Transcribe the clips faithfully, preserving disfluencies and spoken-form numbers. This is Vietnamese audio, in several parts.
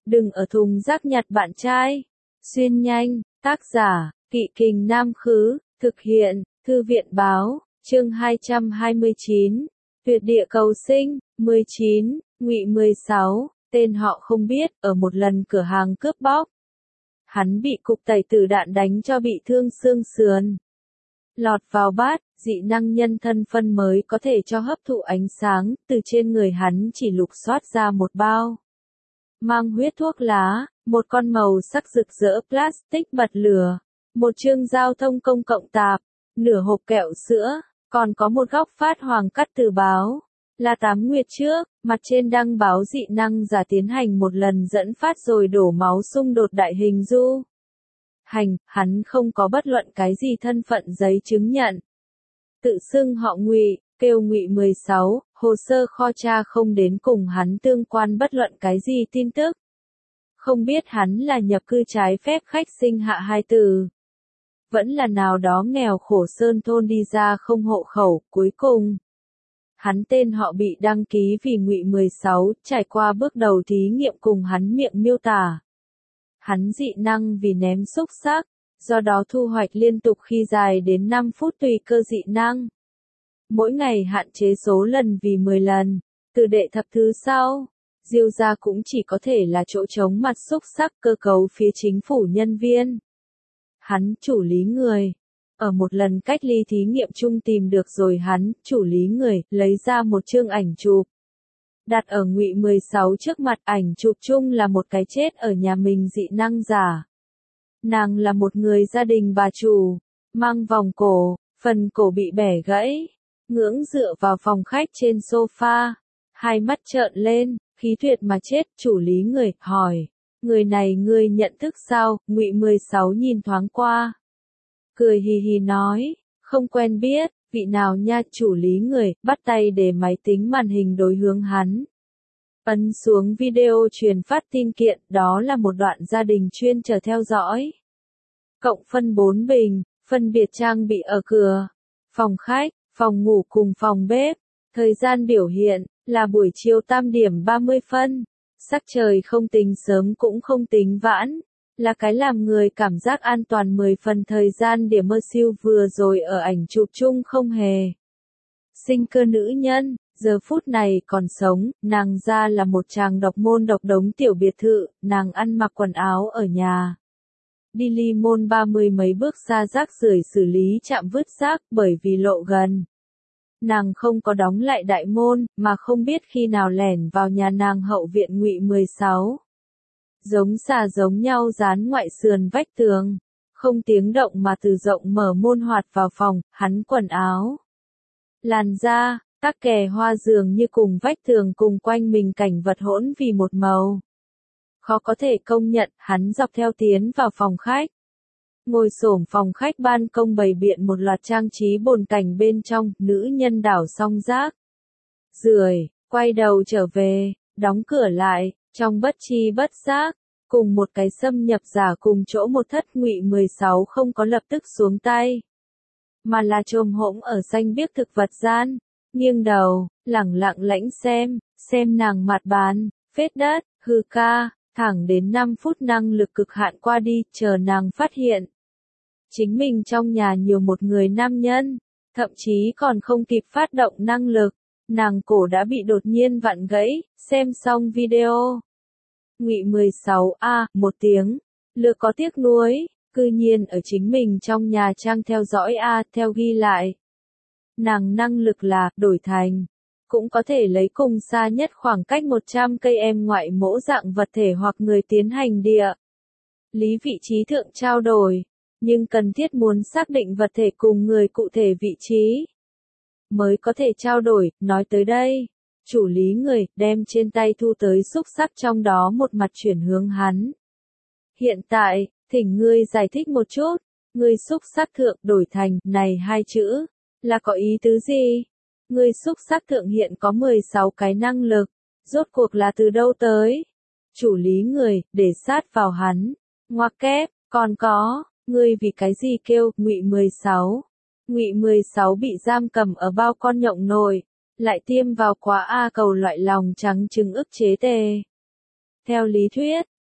Đừng ở thùng rác nhặt bạn trai. Xuyên nhanh, tác giả, Kỵ Kình Nam Khứ, thực hiện, Thư viện Báo, chương hai trăm hai mươi chín, Tuyệt địa cầu sinh, mười chín, Ngụy mười sáu, tên họ không biết, ở một lần cửa hàng cướp bóc. Hắn bị cục tẩy tử đạn đánh cho bị thương xương sườn. Lọt vào bát, dị năng nhân thân phân mới có thể cho hấp thụ ánh sáng, từ trên người hắn chỉ lục soát ra một bao. Mang huyết thuốc lá, một con màu sắc rực rỡ plastic bật lửa, một chương giao thông công cộng tạp, nửa hộp kẹo sữa, còn có một góc phát hoàng cắt từ báo. Là tám nguyệt trước, mặt trên đăng báo dị năng giả tiến hành một lần dẫn phát rồi đổ máu xung đột đại hình du. Hành, hắn không có bất luận cái gì thân phận giấy chứng nhận. Tự xưng họ Ngụy, kêu Ngụy mười sáu, hồ sơ kho tra không đến cùng hắn tương quan bất luận cái gì tin tức. Không biết hắn là nhập cư trái phép khách sinh hạ hai từ. Vẫn là nào đó nghèo khổ sơn thôn đi ra không hộ khẩu, cuối cùng. Hắn tên họ bị đăng ký vì Ngụy mười sáu, trải qua bước đầu thí nghiệm cùng hắn miệng miêu tả. Hắn dị năng vì ném xúc xắc, do đó thu hoạch liên tục khi dài đến năm phút tùy cơ dị năng. Mỗi ngày hạn chế số lần vì mười lần, từ đệ thập thứ sau, diêu ra cũng chỉ có thể là chỗ trống mặt xúc xắc cơ cấu phía chính phủ nhân viên. Hắn chủ lý người. Ở một lần cách ly thí nghiệm chung tìm được rồi hắn, chủ lý người, lấy ra một chương ảnh chụp. Đặt ở Ngụy mười sáu trước mặt, ảnh chụp chung là một cái chết ở nhà mình dị năng giả. Nàng là một người gia đình bà chủ, mang vòng cổ, phần cổ bị bẻ gãy, ngưỡng dựa vào phòng khách trên sofa, hai mắt trợn lên, khí tuyệt mà chết. Chủ lý người, hỏi, người này ngươi nhận thức sao? Ngụy mười sáu nhìn thoáng qua. Cười hì hì nói, không quen biết, vị nào nha? Chủ lý người, bắt tay để máy tính màn hình đối hướng hắn. Ấn xuống video truyền phát tin kiện, đó là một đoạn gia đình chuyên chờ theo dõi. Cộng phân bốn bình, phân biệt trang bị ở cửa, phòng khách, phòng ngủ cùng phòng bếp. Thời gian biểu hiện, là buổi chiều tam điểm ba mươi phân. Sắc trời không tính sớm cũng không tính vãn. Là cái làm người cảm giác an toàn mười phần. Thời gian điểm mơ siêu vừa rồi ở ảnh chụp chung không hề. Sinh cơ nữ nhân, giờ phút này còn sống, nàng ra là một tràng độc môn độc đống tiểu biệt thự, nàng ăn mặc quần áo ở nhà. Đi ly môn ba mươi mấy bước xa rác rưởi xử lý chạm vứt rác bởi vì lộ gần. Nàng không có đóng lại đại môn, mà không biết khi nào lẻn vào nhà nàng hậu viện Ngụy mười sáu. Giống xà giống nhau dán ngoại sườn vách tường, không tiếng động mà từ rộng mở môn hoạt vào phòng, hắn quần áo. Làn da, các kè hoa dường như cùng vách tường cùng quanh mình cảnh vật hỗn vì một màu. Khó có thể công nhận, hắn dọc theo tiến vào phòng khách. Ngồi xổm phòng khách ban công bày biện một loạt trang trí bồn cảnh bên trong, nữ nhân đảo xong rác. Rưởi, quay đầu trở về, đóng cửa lại, trong bất chi bất giác, cùng một cái xâm nhập giả cùng chỗ một thất. Ngụy mười sáu không có lập tức xuống tay, mà là chồm hỗn ở xanh biếc thực vật gian, nghiêng đầu, lẳng lặng lãnh xem, xem nàng mặt bàn, phết đất, hư ca, thẳng đến năm phút năng lực cực hạn qua đi, chờ nàng phát hiện. Chính mình trong nhà nhiều một người nam nhân, thậm chí còn không kịp phát động năng lực, nàng cổ đã bị đột nhiên vặn gãy. Xem xong video. Ngụy mười sáu a, một tiếng, lừa có tiếc nuối, cư nhiên ở chính mình trong nhà trang theo dõi a, theo ghi lại. Nàng năng lực là, đổi thành, cũng có thể lấy cùng xa nhất khoảng cách một trăm cây em ngoại mẫu dạng vật thể hoặc người tiến hành địa lý vị trí thượng trao đổi, nhưng cần thiết muốn xác định vật thể cùng người cụ thể vị trí mới có thể trao đổi. Nói tới đây, chủ lý người, đem trên tay thu tới xúc xắc trong đó một mặt chuyển hướng hắn. Hiện tại, thỉnh ngươi giải thích một chút, ngươi xúc xắc thượng đổi thành, này hai chữ, là có ý tứ gì? Ngươi xúc xắc thượng hiện có mười sáu cái năng lực, rốt cuộc là từ đâu tới? Chủ lý người, để sát vào hắn, ngoặc kép, còn có, ngươi vì cái gì kêu? Ngụy mười sáu. Ngụy mười sáu bị giam cầm ở bao con nhộng nồi, lại tiêm vào quá A cầu loại lòng trắng trứng ức chế tê. Theo lý thuyết,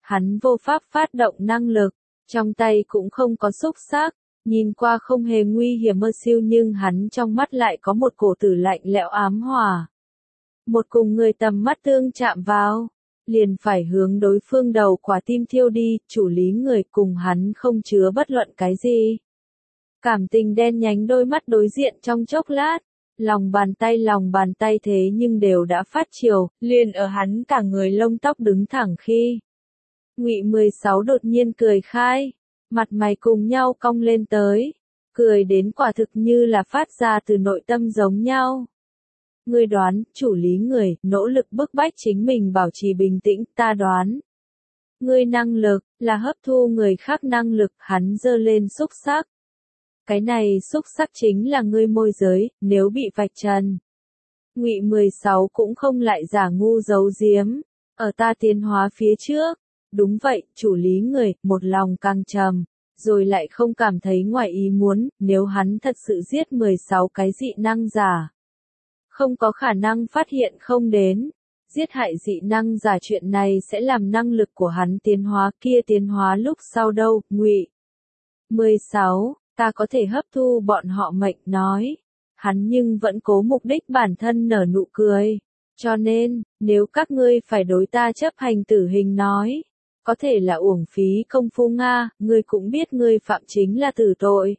Hắn vô pháp phát động năng lực, trong tay cũng không có xúc xắc, nhìn qua không hề nguy hiểm mơ siêu nhưng hắn trong mắt lại có một cổ tử lạnh lẽo ám hỏa. Một cùng người tầm mắt tương chạm vào, liền phải hướng đối phương đầu quả tim thiêu đi, chủ lý người cùng hắn không chứa bất luận cái gì. Cảm tình đen nhánh đôi mắt đối diện trong chốc lát, lòng bàn tay lòng bàn tay thế nhưng đều đã phát chiều, liền ở hắn cả người lông tóc đứng thẳng khi. Ngụy mười sáu đột nhiên cười khai, mặt mày cùng nhau cong lên tới, cười đến quả thực như là phát ra từ nội tâm giống nhau. Ngươi đoán, chủ lý người, nỗ lực bức bách chính mình bảo trì bình tĩnh, ta đoán. Ngươi năng lực, là hấp thu người khác năng lực, hắn giơ lên xúc xắc. Cái này xúc xắc chính là ngươi môi giới, nếu bị vạch trần. Ngụy mười sáu cũng không lại giả ngu giấu giếm, ở ta tiến hóa phía trước. Đúng vậy, chủ lý người, một lòng càng trầm, rồi lại không cảm thấy ngoài ý muốn, nếu hắn thật sự giết mười sáu cái dị năng giả. Không có khả năng phát hiện không đến. Giết hại dị năng giả chuyện này sẽ làm năng lực của hắn tiến hóa, kia tiến hóa lúc sau đâu, Ngụy mười sáu, ta có thể hấp thu bọn họ mệnh nói. Hắn nhưng vẫn cố mục đích bản thân nở nụ cười. Cho nên, nếu các ngươi phải đối ta chấp hành tử hình nói, có thể là uổng phí công phu Nga, ngươi cũng biết ngươi phạm chính là tử tội.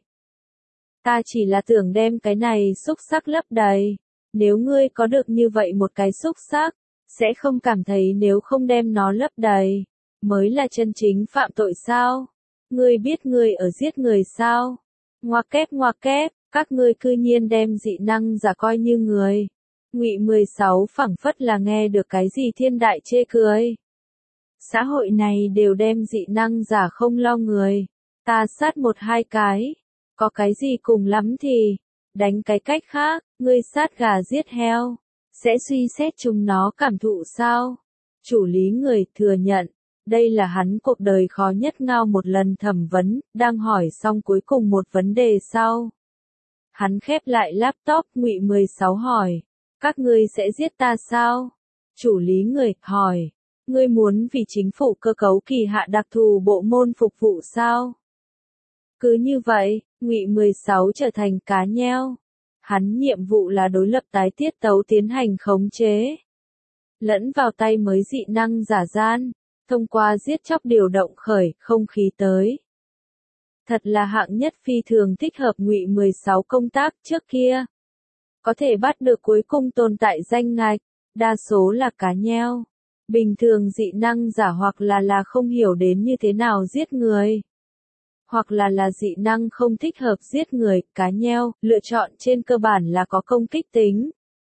Ta chỉ là tưởng đem cái này xúc xắc lấp đầy. Nếu ngươi có được như vậy một cái xúc xắc, sẽ không cảm thấy nếu không đem nó lấp đầy, mới là chân chính phạm tội sao? Ngươi biết ngươi ở giết người sao? Ngoặc kép ngoặc kép, các ngươi cư nhiên đem dị năng giả coi như người. Ngụy mười sáu phảng phất là nghe được cái gì thiên đại chê cười. Xã hội này đều đem dị năng giả không lo người. Ta sát một hai cái. Có cái gì cùng lắm thì, đánh cái cách khác, ngươi sát gà giết heo. Sẽ suy xét chúng nó cảm thụ sao? Chủ lý người thừa nhận. Đây là hắn cuộc đời khó nhất ngao một lần thẩm vấn, đang hỏi xong cuối cùng một vấn đề sau. Hắn khép lại laptop, Ngụy mười sáu hỏi. Các ngươi sẽ giết ta sao? Chủ lý người hỏi. Ngươi muốn vì chính phủ cơ cấu kỳ hạ đặc thù bộ môn phục vụ sao? Cứ như vậy, Ngụy mười sáu trở thành cá nheo. Hắn nhiệm vụ là đối lập tái tiết tấu tiến hành khống chế. Lẫn vào tay mới dị năng giả gian, thông qua giết chóc điều động khởi không khí tới. Thật là hạng nhất phi thường thích hợp Ngụy mười sáu công tác trước kia. Có thể bắt được cuối cùng tồn tại danh ngạch, đa số là cá nheo. Bình thường dị năng giả hoặc là là không hiểu đến như thế nào giết người. Hoặc là là dị năng không thích hợp giết người, cá nheo, lựa chọn trên cơ bản là có công kích tính.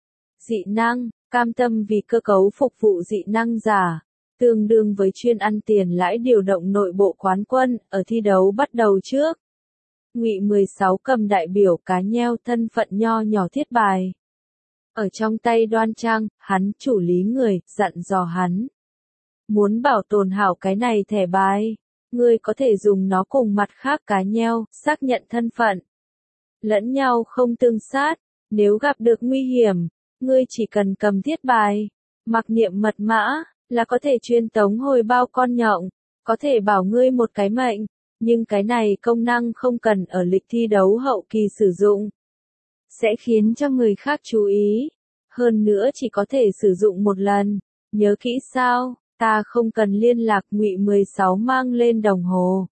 Dị năng, cam tâm vì cơ cấu phục vụ dị năng giả, tương đương với chuyên ăn tiền lãi điều động nội bộ quán quân, ở thi đấu bắt đầu trước. Ngụy mười sáu cầm đại biểu cá nheo thân phận nho nhỏ thiết bài. Ở trong tay đoan trang, hắn chủ lý người, dặn dò hắn. Muốn bảo tồn hảo cái này thẻ bài, ngươi có thể dùng nó cùng mặt khác cá nheo, xác nhận thân phận. Lẫn nhau không tương sát, nếu gặp được nguy hiểm, ngươi chỉ cần cầm thiết bài, mặc niệm mật mã, là có thể truyền tống hồi bao con nhộng, có thể bảo ngươi một cái mệnh, nhưng cái này công năng không cần ở lịch thi đấu hậu kỳ sử dụng. Sẽ khiến cho người khác chú ý. Hơn nữa chỉ có thể sử dụng một lần. Nhớ kỹ sao, ta không cần liên lạc. Ngụy mười sáu mang lên đồng hồ.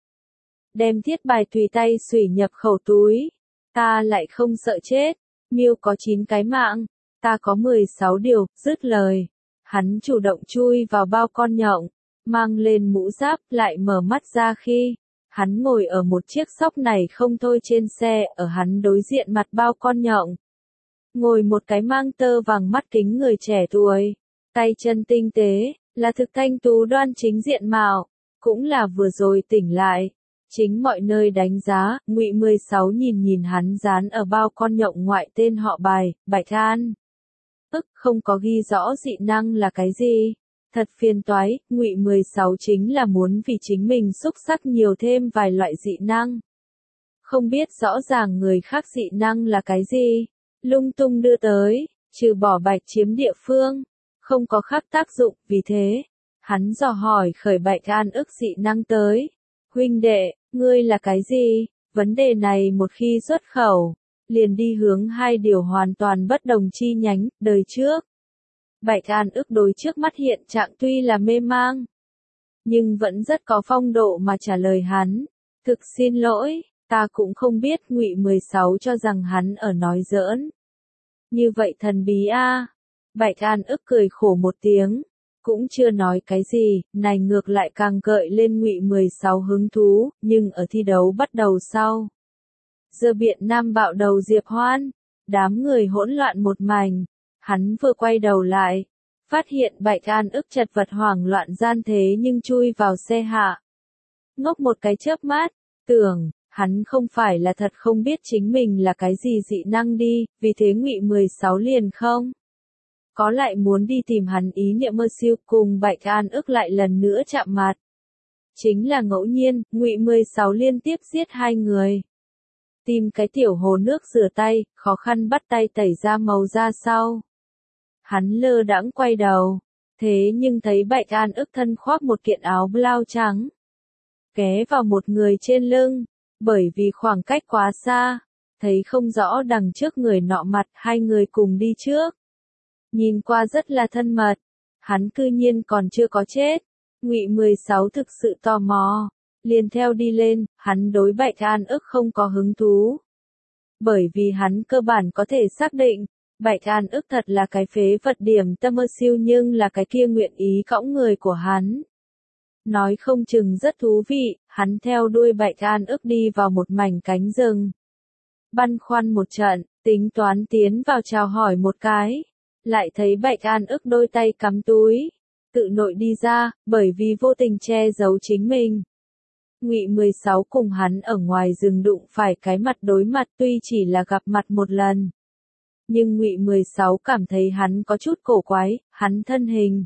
Đem thiết bài tùy tay xủy nhập khẩu túi. Ta lại không sợ chết. Miêu có chín cái mạng. Ta có mười sáu điều, dứt lời. Hắn chủ động chui vào bao con nhộng. Mang lên mũ giáp lại mở mắt ra khi. Hắn ngồi ở một chiếc xóc này không thôi trên xe, ở hắn đối diện mặt bao con nhộng. Ngồi một cái mang tơ vàng mắt kính người trẻ tuổi, tay chân tinh tế, là thực thanh tú đoan chính diện mạo, cũng là vừa rồi tỉnh lại. Chính mọi nơi đánh giá, Ngụy mười sáu nhìn nhìn hắn dán ở bao con nhộng ngoại tên họ bài, Bạch An. Ức không có ghi rõ dị năng là cái gì. Thật phiền toái, Ngụy mười sáu chính là muốn vì chính mình xúc sắc nhiều thêm vài loại dị năng. Không biết rõ ràng người khác dị năng là cái gì, lung tung đưa tới, trừ bỏ Bạch chiếm địa phương, không có khác tác dụng, vì thế, Hắn dò hỏi khởi Bạch An ức dị năng tới. Huynh đệ, ngươi là cái gì? Vấn đề này một khi xuất khẩu, liền đi hướng hai điều hoàn toàn bất đồng chi nhánh, đời trước. Bạch An ức đối trước mắt hiện trạng tuy là mê mang, nhưng vẫn rất có phong độ mà trả lời hắn. Thực xin lỗi, ta cũng không biết. Ngụy mười sáu cho rằng hắn ở nói giỡn. Như vậy thần bí a. À. Bạch An ức cười khổ một tiếng, cũng chưa nói cái gì, này ngược lại càng gợi lên Ngụy mười sáu hứng thú, nhưng ở thi đấu bắt đầu sau. Giờ Biện Nam bạo đầu Diệp Hoan, đám người hỗn loạn một mảnh, hắn vừa quay đầu lại, phát hiện Bạch An ức chật vật hoảng loạn gian thế nhưng chui vào xe hạ. Ngốc một cái chớp mắt, tưởng, hắn không phải là thật không biết chính mình là cái gì dị năng đi, vì thế Ngụy mười sáu liền không. Có lại muốn đi tìm hắn ý niệm mơ siêu cùng Bạch An ức lại lần nữa chạm mặt. Chính là ngẫu nhiên, Ngụy mười sáu liên tiếp giết hai người. Tìm cái tiểu hồ nước rửa tay, khó khăn bắt tay tẩy ra màu da sau. Hắn lơ đãng quay đầu, thế nhưng thấy Bạch An ức thân khoác một kiện áo blau trắng. Ghé vào một người trên lưng, bởi vì khoảng cách quá xa, thấy không rõ đằng trước người nọ mặt, hai người cùng đi trước. Nhìn qua rất là thân mật, hắn cư nhiên còn chưa có chết. Ngụy mười sáu thực sự tò mò, liền theo đi lên, hắn đối Bạch An ức không có hứng thú. Bởi vì hắn cơ bản có thể xác định, Bạch An ức thật là cái phế vật điểm tâm mơ siêu nhưng là cái kia nguyện ý cõng người của hắn. Nói không chừng rất thú vị, hắn theo đuôi Bạch An ức đi vào một mảnh cánh rừng. Băn khoăn một trận, tính toán tiến vào chào hỏi một cái. Lại thấy Bạch An ức đôi tay cắm túi, tự nội đi ra, bởi vì vô tình che giấu chính mình. Ngụy mười sáu cùng hắn ở ngoài rừng đụng phải cái mặt đối mặt tuy chỉ là gặp mặt một lần. Nhưng Ngụy mười sáu cảm thấy hắn có chút cổ quái, hắn thân hình.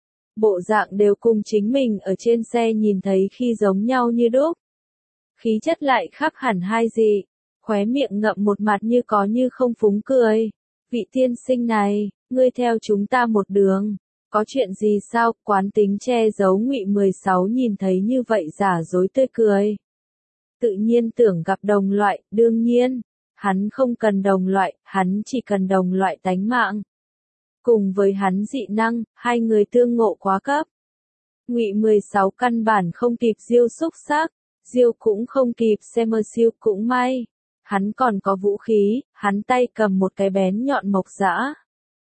Bộ dạng đều cùng chính mình ở trên xe nhìn thấy khi giống nhau như đúc. Khí chất lại khác hẳn hai dị, khóe miệng ngậm một mặt như có như không phúng cười. Vị tiên sinh này, ngươi theo chúng ta một đường, có chuyện gì sao? Quán tính che giấu Ngụy mười sáu nhìn thấy như vậy giả dối tươi cười. Tự nhiên tưởng gặp đồng loại, đương nhiên, hắn không cần đồng loại, hắn chỉ cần đồng loại tánh mạng. Cùng với hắn dị năng, hai người tương ngộ quá cấp. Ngụy mười sáu căn bản không kịp diêu xúc sắc, diêu cũng không kịp xem mơ siêu cũng may. Hắn còn có vũ khí, hắn tay cầm một cái bén nhọn mộc dã.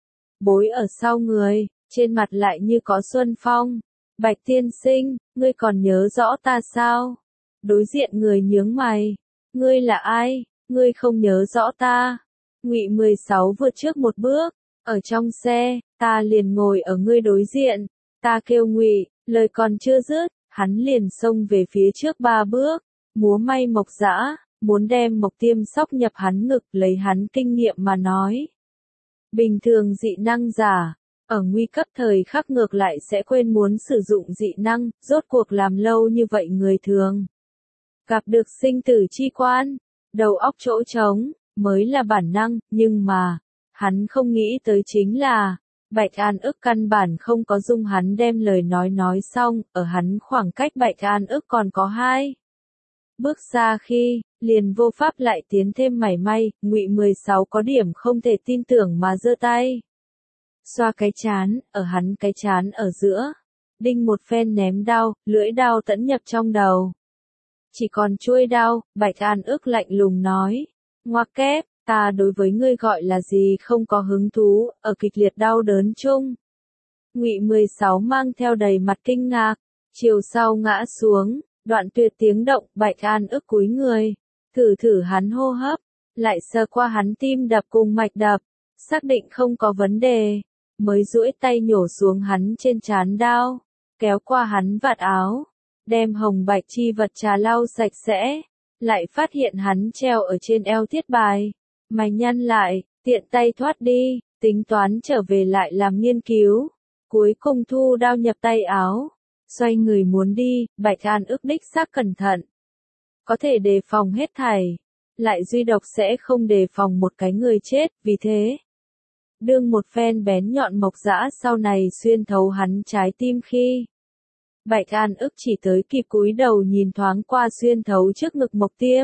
Bối ở sau người, trên mặt lại như có xuân phong. Bạch tiên sinh, ngươi còn nhớ rõ ta sao? Đối diện người nhướng mày. Ngươi là ai? Ngươi không nhớ rõ ta. Ngụy mười sáu vượt trước một bước. Ở trong xe, ta liền ngồi ở ngươi đối diện. Ta kêu Ngụy, lời còn chưa dứt, hắn liền xông về phía trước ba bước. Múa may mộc dã, muốn đem mộc tiêm sóc nhập hắn ngực lấy hắn kinh nghiệm mà nói. Bình thường dị năng giả, ở nguy cấp thời khắc ngược lại sẽ quên muốn sử dụng dị năng, rốt cuộc làm lâu như vậy người thường. Gặp được sinh tử chi quan, đầu óc chỗ trống, mới là bản năng, nhưng mà, hắn không nghĩ tới chính là, Bạch An ức căn bản không có dung hắn đem lời nói nói xong, ở hắn khoảng cách Bạch An ức còn có hai. Bước xa khi, liền vô pháp lại tiến thêm mảy may, Ngụy mười sáu có điểm không thể tin tưởng mà giơ tay. Xoa cái chán, ở hắn cái chán ở giữa. Đinh một phen ném đao, lưỡi đao tẫn nhập trong đầu. Chỉ còn chuôi đao, Bạch An ức lạnh lùng nói. Ngoặc kép, ta đối với ngươi gọi là gì không có hứng thú, ở kịch liệt đau đớn chung. Ngụy mười sáu mang theo đầy mặt kinh ngạc, chiều sau ngã xuống. Đoạn tuyệt tiếng động, Bạch An ức cúi người, thử thử hắn hô hấp, lại sờ qua hắn tim đập cùng mạch đập, xác định không có vấn đề, mới duỗi tay nhổ xuống hắn trên trán đao, kéo qua hắn vạt áo, đem hồng bạch chi vật trà lau sạch sẽ, lại phát hiện hắn treo ở trên eo thiết bài, mày nhăn lại, tiện tay thoát đi, tính toán trở về lại làm nghiên cứu, cuối cùng thu đao nhập tay áo. Xoay người muốn đi, Bạch An ức đích xác cẩn thận. Có thể đề phòng hết thảy, lại duy độc sẽ không đề phòng một cái người chết, vì thế. Đương một phen bén nhọn mộc dã sau này xuyên thấu hắn trái tim khi, Bạch An ức chỉ tới kịp cúi đầu nhìn thoáng qua xuyên thấu trước ngực Mộc Tiêm.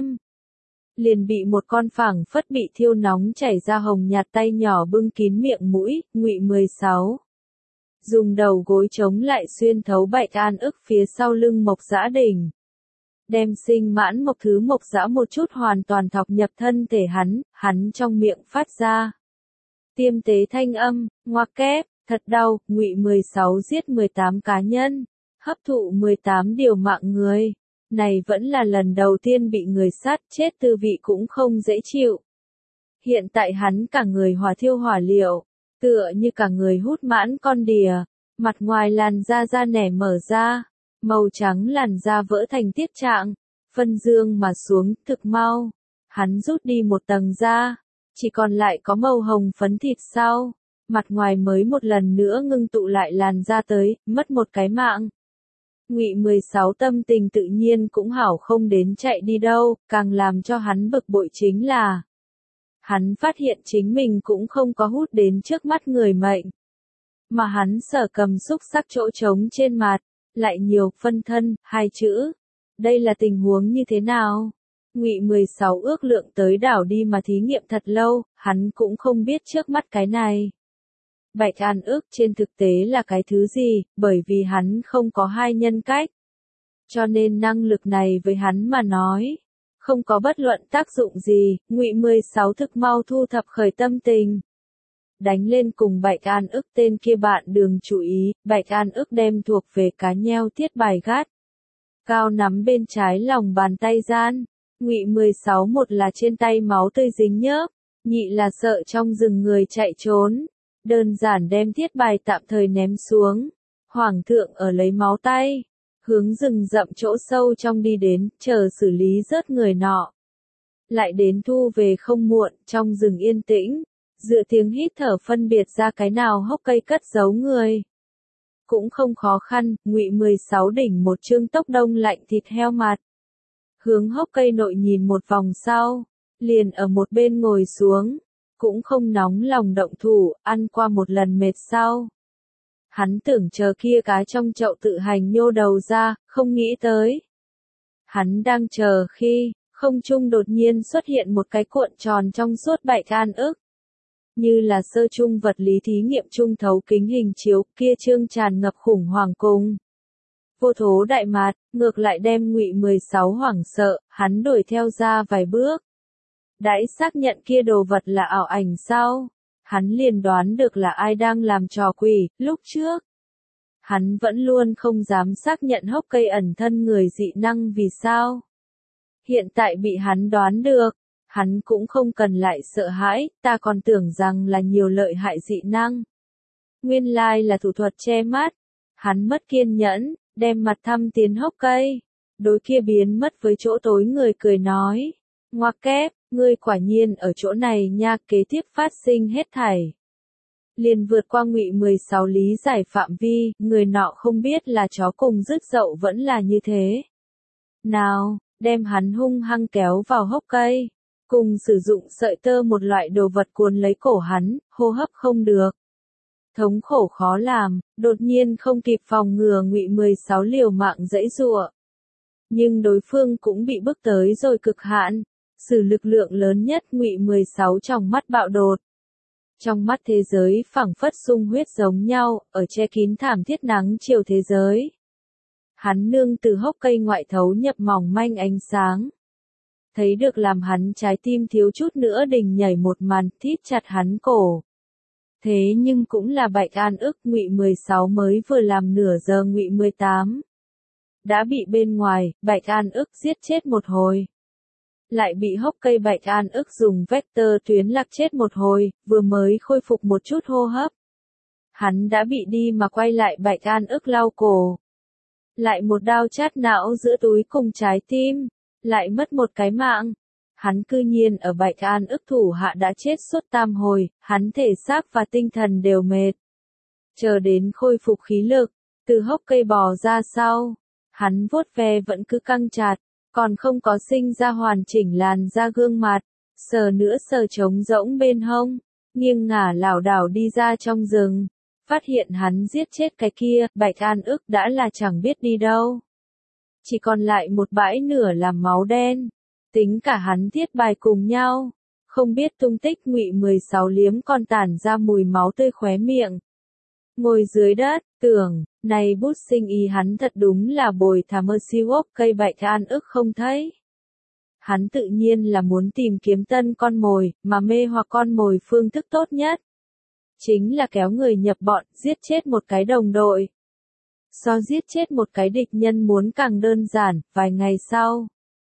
Liền bị một con phảng phất bị thiêu nóng chảy ra hồng nhạt tay nhỏ bưng kín miệng mũi, Ngụy mười sáu. Dùng đầu gối chống lại xuyên thấu Bạch An ức phía sau lưng Mộc Dã Đỉnh. Đem sinh mãn Mộc Thứ Mộc Dã một chút hoàn toàn thọc nhập thân thể hắn, hắn trong miệng phát ra. Tiêm tế thanh âm, ngoặc kép, thật đau, Ngụy mười sáu giết mười tám cá nhân, hấp thụ mười tám điều mạng người. Này vẫn là lần đầu tiên bị người sát chết, tư vị cũng không dễ chịu. Hiện tại hắn cả người hỏa thiêu hỏa liệu, tựa như cả người hút mãn con đìa, mặt ngoài làn da da nẻ mở ra, màu trắng làn da vỡ thành tiết trạng, phân dương mà xuống, thực mau. Hắn rút đi một tầng da, chỉ còn lại có màu hồng phấn thịt sau, mặt ngoài mới một lần nữa ngưng tụ lại làn da tới, mất một cái mạng. Ngụy mười sáu tâm tình tự nhiên cũng hảo không đến chạy đi đâu, càng làm cho hắn bực bội chính là hắn phát hiện chính mình cũng không có hút đến trước mắt người mệnh. Mà hắn sở cầm xúc sắc chỗ trống trên mặt, lại nhiều phân thân, hai chữ. Đây là tình huống như thế nào? Ngụy mười sáu ước lượng tới đảo đi mà thí nghiệm thật lâu, hắn cũng không biết trước mắt cái này. Bạch An ức trên thực tế là cái thứ gì, bởi vì hắn không có hai nhân cách. Cho nên năng lực này với hắn mà nói, không có bất luận tác dụng gì, Ngụy mười sáu thực mau thu thập khởi tâm tình. Đánh lên cùng Bạch An ức tên kia bạn đường chú ý, Bạch An ức đem thuộc về cá nheo thiết bài gắt. Cao nắm bên trái lòng bàn tay gian, Ngụy mười sáu một là trên tay máu tươi dính nhớp, nhị là sợ trong rừng người chạy trốn. Đơn giản đem thiết bài tạm thời ném xuống. Hoàng thượng ở lấy máu tay, hướng rừng rậm chỗ sâu trong đi đến, chờ xử lý rớt người nọ. Lại đến thu về không muộn, trong rừng yên tĩnh, dựa tiếng hít thở phân biệt ra cái nào hốc cây cất giấu người. Cũng không khó khăn, Ngụy mười sáu đỉnh một chương tốc đông lạnh thịt heo mặt. Hướng hốc cây nội nhìn một vòng sau, liền ở một bên ngồi xuống. Cũng không nóng lòng động thủ, ăn qua một lần mệt sau. Hắn tưởng chờ kia cá trong chậu tự hành nhô đầu ra, không nghĩ tới. Hắn đang chờ khi, không trung đột nhiên xuất hiện một cái cuộn tròn trong suốt Bạch An ức. Như là sơ trung vật lý thí nghiệm trung thấu kính hình chiếu, kia trương tràn ngập khủng hoảng cùng. Vô thố đại mạt, ngược lại đem Ngụy mười sáu hoảng sợ, hắn đuổi theo ra vài bước. Đãi xác nhận kia đồ vật là ảo ảnh sau, hắn liền đoán được là ai đang làm trò quỷ, lúc trước. Hắn vẫn luôn không dám xác nhận hốc cây ẩn thân người dị năng vì sao. Hiện tại bị hắn đoán được, hắn cũng không cần lại sợ hãi, ta còn tưởng rằng là nhiều lợi hại dị năng. Nguyên lai là thủ thuật che mắt, hắn mất kiên nhẫn, đem mặt thăm tiến hốc cây, đối kia biến mất với chỗ tối người cười nói, ngoặc kép. Ngươi quả nhiên ở chỗ này nha, kế tiếp phát sinh hết thảy. Liền vượt qua Ngụy mười sáu lý giải phạm vi, người nọ không biết là chó cùng rứt dậu vẫn là như thế. Nào, đem hắn hung hăng kéo vào hốc cây, cùng sử dụng sợi tơ một loại đồ vật cuốn lấy cổ hắn, hô hấp không được. Thống khổ khó làm, đột nhiên không kịp phòng ngừa Ngụy mười sáu liều mạng giãy giụa. Nhưng đối phương cũng bị bức tới rồi cực hạn. Sử lực lượng lớn nhất Ngụy mười sáu trong mắt bạo đột. Trong mắt thế giới phảng phất sung huyết giống nhau, ở che kín thảm thiết nắng chiều thế giới. Hắn nương từ hốc cây ngoại thấu nhập mỏng manh ánh sáng. Thấy được làm hắn trái tim thiếu chút nữa đình nhảy một màn, thít chặt hắn cổ. Thế nhưng cũng là Bạch An ức, Ngụy mười sáu mới vừa làm nửa giờ Ngụy mười tám. Đã bị bên ngoài, Bạch An ức giết chết một hồi. Lại bị hốc cây Bạch An ức dùng vector tuyến lạc chết một hồi, vừa mới khôi phục một chút hô hấp. Hắn đã bị đi mà quay lại Bạch An ức lau cổ. Lại một đao chát não giữa túi cùng trái tim, lại mất một cái mạng. Hắn cư nhiên ở Bạch An ức thủ hạ đã chết suốt tam hồi, hắn thể xác và tinh thần đều mệt. Chờ đến khôi phục khí lực, từ hốc cây bò ra sau, hắn vuốt ve vẫn cứ căng chặt. Còn không có sinh ra hoàn chỉnh làn da gương mặt, sờ nữa sờ trống rỗng bên hông, nghiêng ngả lảo đảo đi ra trong rừng, phát hiện hắn giết chết cái kia, Bạch An ức đã là chẳng biết đi đâu. Chỉ còn lại một bãi nửa làm máu đen. Tính cả hắn Thiết Bài cùng nhau, không biết tung tích. Ngụy mười sáu liếm còn tản ra mùi máu tươi khóe miệng. Ngồi dưới đất, tưởng, này bút sinh ý hắn thật đúng là bồi thà mơ siêu ốc cây. Bạch An ức không thấy. Hắn tự nhiên là muốn tìm kiếm tân con mồi, mà mê hoặc con mồi phương thức tốt nhất chính là kéo người nhập bọn, giết chết một cái đồng đội. So giết chết một cái địch nhân muốn càng đơn giản. Vài ngày sau,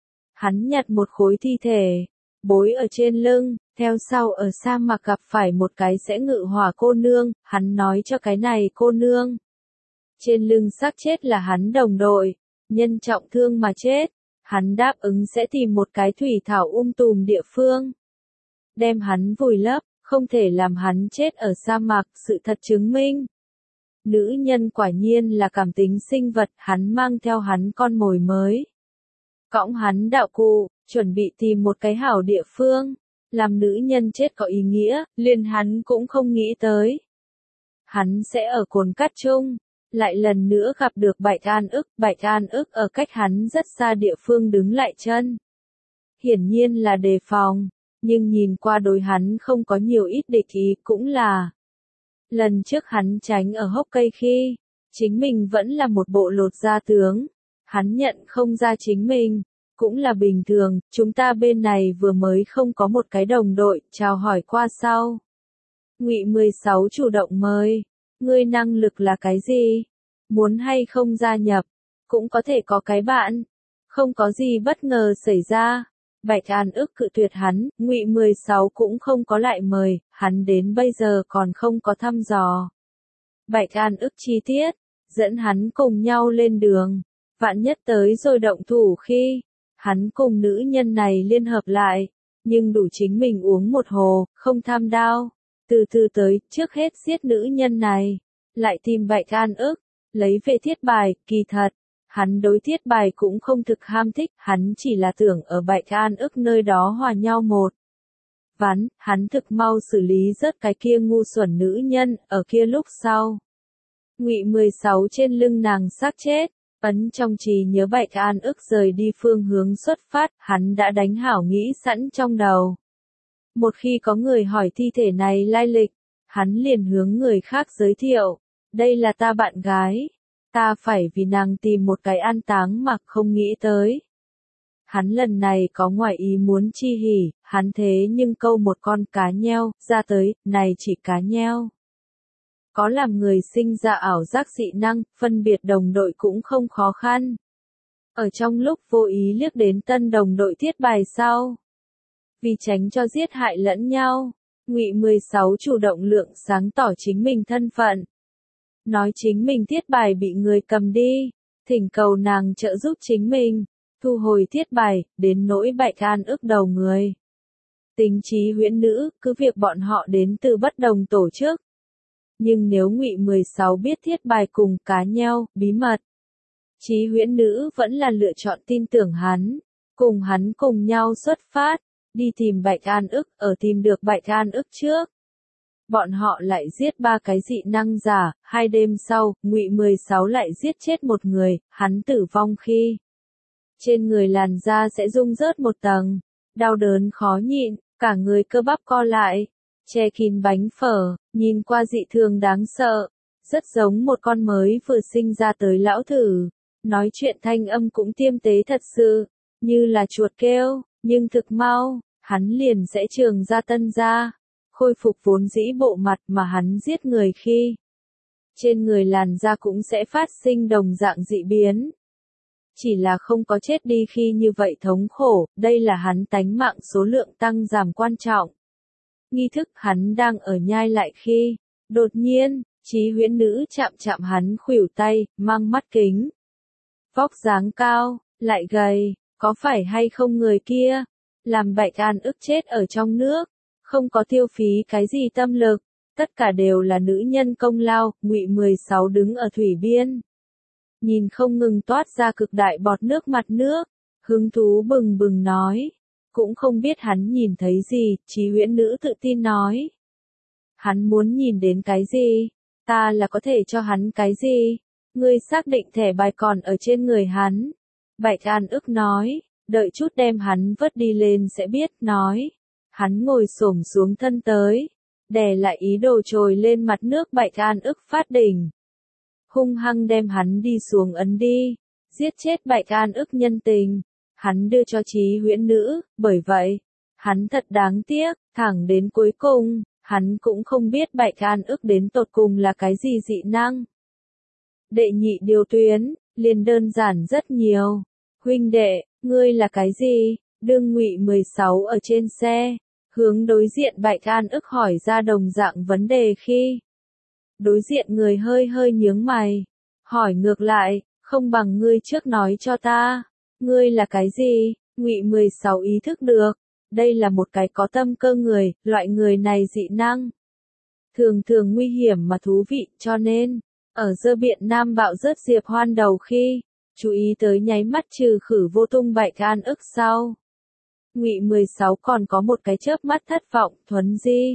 hắn nhặt một khối thi thể, bối ở trên lưng, theo sau ở sa mạc gặp phải một cái sẽ ngự hỏa cô nương. Hắn nói cho cái này cô nương, trên lưng xác chết là hắn đồng đội, nhân trọng thương mà chết. Hắn đáp ứng sẽ tìm một cái thủy thảo um tùm địa phương, đem hắn vùi lấp, không thể làm hắn chết ở sa mạc. Sự thật chứng minh, nữ nhân quả nhiên là cảm tính sinh vật. Hắn mang theo hắn con mồi mới, cõng hắn đạo cụ, chuẩn bị tìm một cái hảo địa phương, làm nữ nhân chết có ý nghĩa. Liền hắn cũng không nghĩ tới, hắn sẽ ở cồn cát chung lại lần nữa gặp được Bạch An ức. Bạch An ức ở cách hắn rất xa địa phương đứng lại chân. Hiển nhiên là đề phòng, nhưng nhìn qua đối hắn không có nhiều ít địch ý. Cũng là lần trước hắn tránh ở hốc cây khi, chính mình vẫn là một bộ lột da tướng. Hắn nhận không ra chính mình, cũng là bình thường. Chúng ta bên này vừa mới không có một cái đồng đội, chào hỏi qua sau. Ngụy mười sáu chủ động mời. Ngươi năng lực là cái gì? Muốn hay không gia nhập? Cũng có thể có cái bạn. Không có gì bất ngờ xảy ra. Bạch An ức cự tuyệt hắn. Ngụy mười sáu cũng không có lại mời. Hắn đến bây giờ còn không có thăm dò Bạch An ức chi tiết, dẫn hắn cùng nhau lên đường. Vạn nhất tới rồi động thủ khi hắn cùng nữ nhân này liên hợp lại, nhưng đủ chính mình uống một hồ, không tham đao. Từ từ tới, trước hết giết nữ nhân này, lại tìm Bạch An ức, lấy về Thiết Bài. Kỳ thật, hắn đối Thiết Bài cũng không thực ham thích, hắn chỉ là tưởng ở Bạch An ức nơi đó hòa nhau một ván. Hắn thực mau xử lý rớt cái kia ngu xuẩn nữ nhân. Ở kia lúc sau, Ngụy mười sáu trên lưng nàng xác chết, ấn trong trí nhớ Bạch An ức rời đi phương hướng xuất phát. Hắn đã đánh hảo nghĩ sẵn trong đầu, một khi có người hỏi thi thể này lai lịch, hắn liền hướng người khác giới thiệu. Đây là ta bạn gái. Ta phải vì nàng tìm một cái an táng mà không nghĩ tới. Hắn lần này có ngoại ý muốn chi hỉ, hắn thế nhưng câu một con cá nheo, ra tới, này chỉ cá nheo. Có làm người sinh ra ảo giác dị năng, phân biệt đồng đội cũng không khó khăn. Ở trong lúc vô ý liếc đến tân đồng đội Thiết Bài sau, vì tránh cho giết hại lẫn nhau, Ngụy mười sáu chủ động lượng sáng tỏ chính mình thân phận. Nói chính mình Thiết Bài bị người cầm đi, thỉnh cầu nàng trợ giúp chính mình, thu hồi Thiết Bài. Đến nỗi Bạch An ức đầu người, tính trí huyễn nữ, cứ việc bọn họ đến từ bất đồng tổ chức. Nhưng nếu Ngụy mười sáu biết Thiết Bài cùng cá nheo, bí mật, trí huyễn nữ vẫn là lựa chọn tin tưởng hắn, cùng hắn cùng nhau xuất phát, đi tìm Bạch An ức. Ở tìm được Bạch An ức trước, bọn họ lại giết ba cái dị năng giả. Hai đêm sau, Ngụy mười sáu lại giết chết một người. Hắn tử vong khi trên người làn da sẽ rung rớt một tầng, đau đớn khó nhịn, cả người cơ bắp co lại, che kín bánh phở, nhìn qua dị thường đáng sợ, rất giống một con mới vừa sinh ra tới lão thử. Nói chuyện thanh âm cũng tiêm tế thật sự, như là chuột kêu. Nhưng thực mau, hắn liền sẽ trường ra tân da, khôi phục vốn dĩ bộ mặt mà hắn giết người khi. Trên người làn da cũng sẽ phát sinh đồng dạng dị biến. Chỉ là không có chết đi khi như vậy thống khổ. Đây là hắn tánh mạng số lượng tăng giảm quan trọng. Nghi thức hắn đang ở nhai lại khi, đột nhiên, trí huyễn nữ chạm chạm hắn khuỷu tay, mang mắt kính. Vóc dáng cao, lại gầy, có phải hay không người kia? Làm Bạch An ức chết ở trong nước, không có tiêu phí cái gì tâm lực, tất cả đều là nữ nhân công lao. Ngụy mười sáu đứng ở thủy biên, nhìn không ngừng toát ra cực đại bọt nước mặt nước, hứng thú bừng bừng nói, cũng không biết hắn nhìn thấy gì. Trí huyễn nữ tự tin nói, hắn muốn nhìn đến cái gì? Ta là có thể cho hắn cái gì? Ngươi xác định thẻ bài còn ở trên người hắn. Bạch An ức nói, đợi chút đem hắn vớt đi lên sẽ biết, nói. Hắn ngồi xổm xuống thân tới, đè lại ý đồ trồi lên mặt nước. Bạch An ức phát đỉnh, hung hăng đem hắn đi xuống ấn đi, giết chết Bạch An ức nhân tình. Hắn đưa cho Chí Huyễn Nữ, bởi vậy, hắn thật đáng tiếc, thẳng đến cuối cùng, hắn cũng không biết Bạch An ức đến tột cùng là cái gì dị năng. Đệ nhị điều tuyến, liền đơn giản rất nhiều. Huynh đệ, ngươi là cái gì? Đương Ngụy mười sáu ở trên xe, hướng đối diện Bạch An ức hỏi ra đồng dạng vấn đề khi. Đối diện người hơi hơi nhướng mày, hỏi ngược lại, không bằng ngươi trước nói cho ta, ngươi là cái gì? Ngụy mười sáu ý thức được, đây là một cái có tâm cơ người, loại người này dị năng. Thường thường nguy hiểm mà thú vị, cho nên, ở dơ biện Nam bạo rớt Diệp Hoan đầu khi, chú ý tới nháy mắt trừ khử vô tung Bạch An ức sau. Ngụy mười sáu còn có một cái chớp mắt thất vọng, Thuấn Di.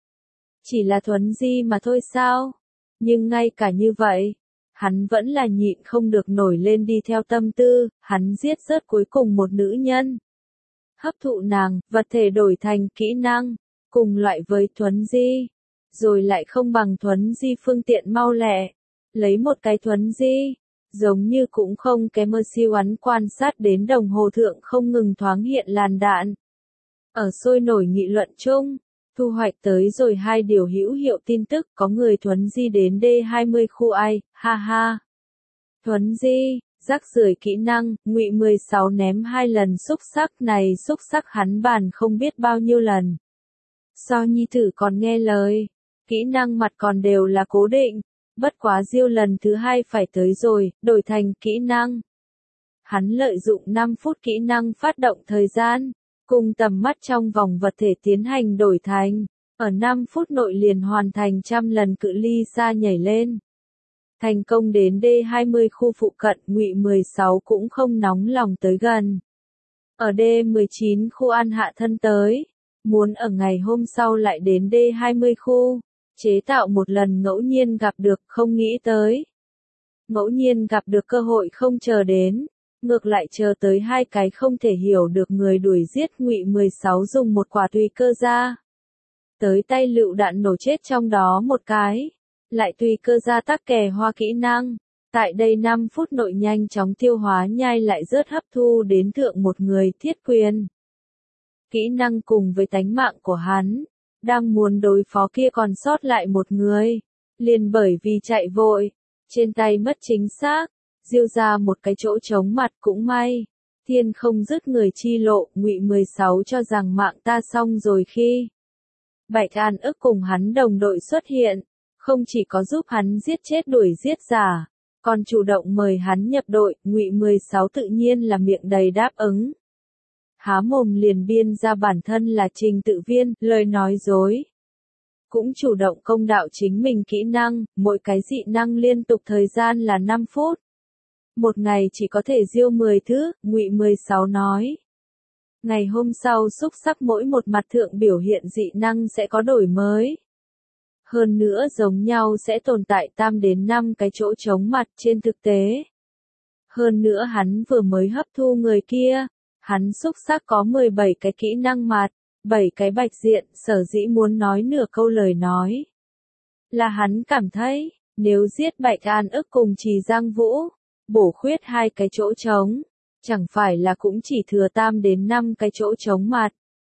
Chỉ là Thuấn Di mà thôi sao? Nhưng ngay cả như vậy, hắn vẫn là nhịn không được nổi lên đi theo tâm tư, hắn giết rớt cuối cùng một nữ nhân. Hấp thụ nàng, vật thể đổi thành kỹ năng, cùng loại với Thuấn Di, rồi lại không bằng Thuấn Di phương tiện mau lẹ. Lấy một cái Thuấn Di, giống như cũng không kém mơ siêu ắn quan sát đến đồng hồ thượng không ngừng thoáng hiện làn đạn. Ở sôi nổi nghị luận chung, thu hoạch tới rồi hai điều hữu hiệu tin tức, có người Thuấn Di đến D hai mươi khu ai, ha ha. Thuấn Di, rắc rưởi kỹ năng, Ngụy mười sáu ném hai lần xúc sắc này, xúc sắc hắn bàn không biết bao nhiêu lần. So nhi tử còn nghe lời, kỹ năng mặt còn đều là cố định, bất quá diêu lần thứ hai phải tới rồi, đổi thành kỹ năng. Hắn lợi dụng năm phút kỹ năng phát động thời gian, cùng tầm mắt trong vòng vật thể tiến hành đổi thành, ở năm phút nội liền hoàn thành trăm lần cự ly xa nhảy lên. Thành công đến D hai mươi khu phụ cận, Ngụy mười sáu cũng không nóng lòng tới gần. Ở D mười chín khu an hạ thân tới, muốn ở ngày hôm sau lại đến D hai mươi khu, chế tạo một lần ngẫu nhiên gặp được, không nghĩ tới. Ngẫu nhiên gặp được cơ hội không chờ đến, ngược lại chờ tới hai cái không thể hiểu được người đuổi giết. Ngụy mười sáu dùng một quả tùy cơ ra tới tay lựu đạn nổ chết trong đó một cái, lại tùy cơ ra tắc kè hoa kỹ năng, tại đây năm phút nội nhanh chóng tiêu hóa nhai lại rớt hấp thu đến thượng một người thiết quyền. Kỹ năng cùng với tánh mạng của hắn, đang muốn đối phó kia còn sót lại một người, liền bởi vì chạy vội, trên tay mất chính xác, diêu ra một cái chỗ trống mặt cũng may. Thiên không dứt người chi lộ, Ngụy mười sáu cho rằng mạng ta xong rồi khi. Bạch An ức cùng hắn đồng đội xuất hiện, không chỉ có giúp hắn giết chết đuổi giết giả, còn chủ động mời hắn nhập đội. Ngụy mười sáu tự nhiên là miệng đầy đáp ứng. Há mồm liền biên ra bản thân là trình tự viên, lời nói dối. Cũng chủ động công đạo chính mình kỹ năng, mỗi cái dị năng liên tục thời gian là năm phút. Một ngày chỉ có thể diêu mười thứ, Ngụy mười sáu nói. Ngày hôm sau xúc sắc mỗi một mặt thượng biểu hiện dị năng sẽ có đổi mới. Hơn nữa giống nhau sẽ tồn tại tam đến năm cái chỗ trống mặt trên thực tế. Hơn nữa hắn vừa mới hấp thu người kia, hắn xúc sắc có mười bảy cái kỹ năng mặt, bảy cái bạch diện, sở dĩ muốn nói nửa câu lời nói. Là hắn cảm thấy, nếu giết Bạch An ức cùng Trì Giang Vũ, bổ khuyết hai cái chỗ trống, chẳng phải là cũng chỉ thừa tam đến năm cái chỗ trống mặt.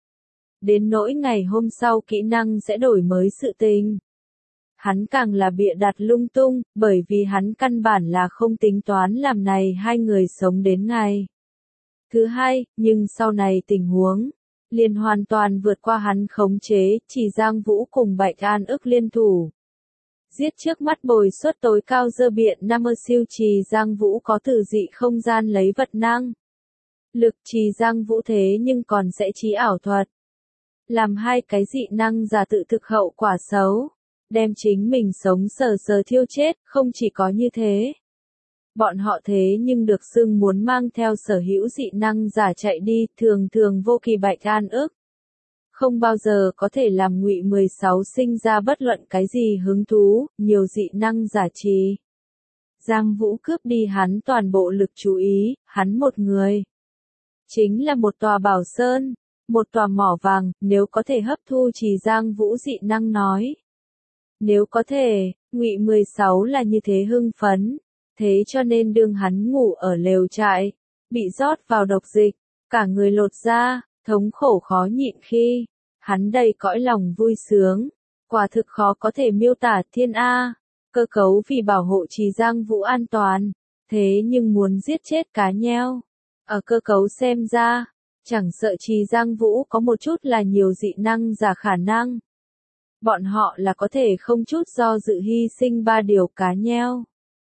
Đến nỗi ngày hôm sau kỹ năng sẽ đổi mới sự tình. Hắn càng là bịa đặt lung tung, bởi vì hắn căn bản là không tính toán làm này hai người sống đến ngày thứ hai, nhưng sau này tình huống liền hoàn toàn vượt qua hắn khống chế, Chỉ Giang Vũ cùng Bạch An ức liên thủ. Giết trước mắt bồi suất tối cao dơ biện Nam ơ siêu Trì Giang Vũ có tử dị không gian lấy vật năng. Lực Trì Giang Vũ thế nhưng còn sẽ trí ảo thuật. Làm hai cái dị năng giả tự thực hậu quả xấu. Đem chính mình sống sờ sờ thiêu chết, không chỉ có như thế. Bọn họ thế nhưng được xưng muốn mang theo sở hữu dị năng giả chạy đi, thường thường vô kỳ Bạch An ức. không bao giờ có thể làm Ngụy mười sáu sinh ra bất luận cái gì hứng thú, nhiều dị năng giả trì. Giang Vũ cướp đi hắn toàn bộ lực chú ý, hắn một người. Chính là một tòa bảo sơn, một tòa mỏ vàng, nếu có thể hấp thu Trì Giang Vũ dị năng nói. Nếu có thể, Ngụy mười sáu là như thế hưng phấn, thế cho nên đương hắn ngủ ở lều trại, bị rót vào độc dịch, cả người lột ra, thống khổ khó nhịn khi, hắn đầy cõi lòng vui sướng, quả thực khó có thể miêu tả thiên A, cơ cấu vì bảo hộ Trì Giang Vũ an toàn, thế nhưng muốn giết chết cá nheo. Ở cơ cấu xem ra, chẳng sợ Trì Giang Vũ có một chút là nhiều dị năng giả khả năng. Bọn họ là có thể không chút do dự hy sinh ba điều cá nheo.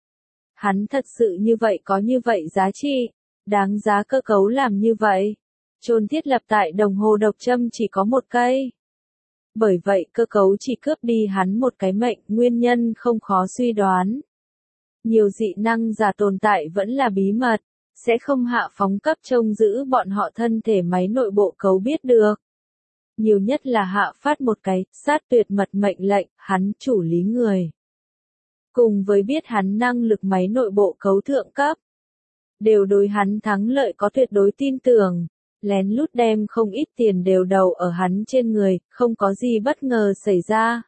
Hắn thật sự như vậy có như vậy giá trị, đáng giá cơ cấu làm như vậy. Chôn thiết lập tại đồng hồ độc châm chỉ có một cây. Bởi vậy cơ cấu chỉ cướp đi hắn một cái mệnh, nguyên nhân không khó suy đoán. Nhiều dị năng giả tồn tại vẫn là bí mật, sẽ không hạ phóng cấp trông giữ bọn họ thân thể máy nội bộ cấu biết được. Nhiều nhất là hạ phát một cái, sát tuyệt mật mệnh lệnh, hắn chủ lý người. Cùng với biết hắn năng lực máy nội bộ cấu thượng cấp. Đều đối hắn thắng lợi có tuyệt đối tin tưởng. Lén lút đem không ít tiền đều đầu ở hắn trên người, không có gì bất ngờ xảy ra.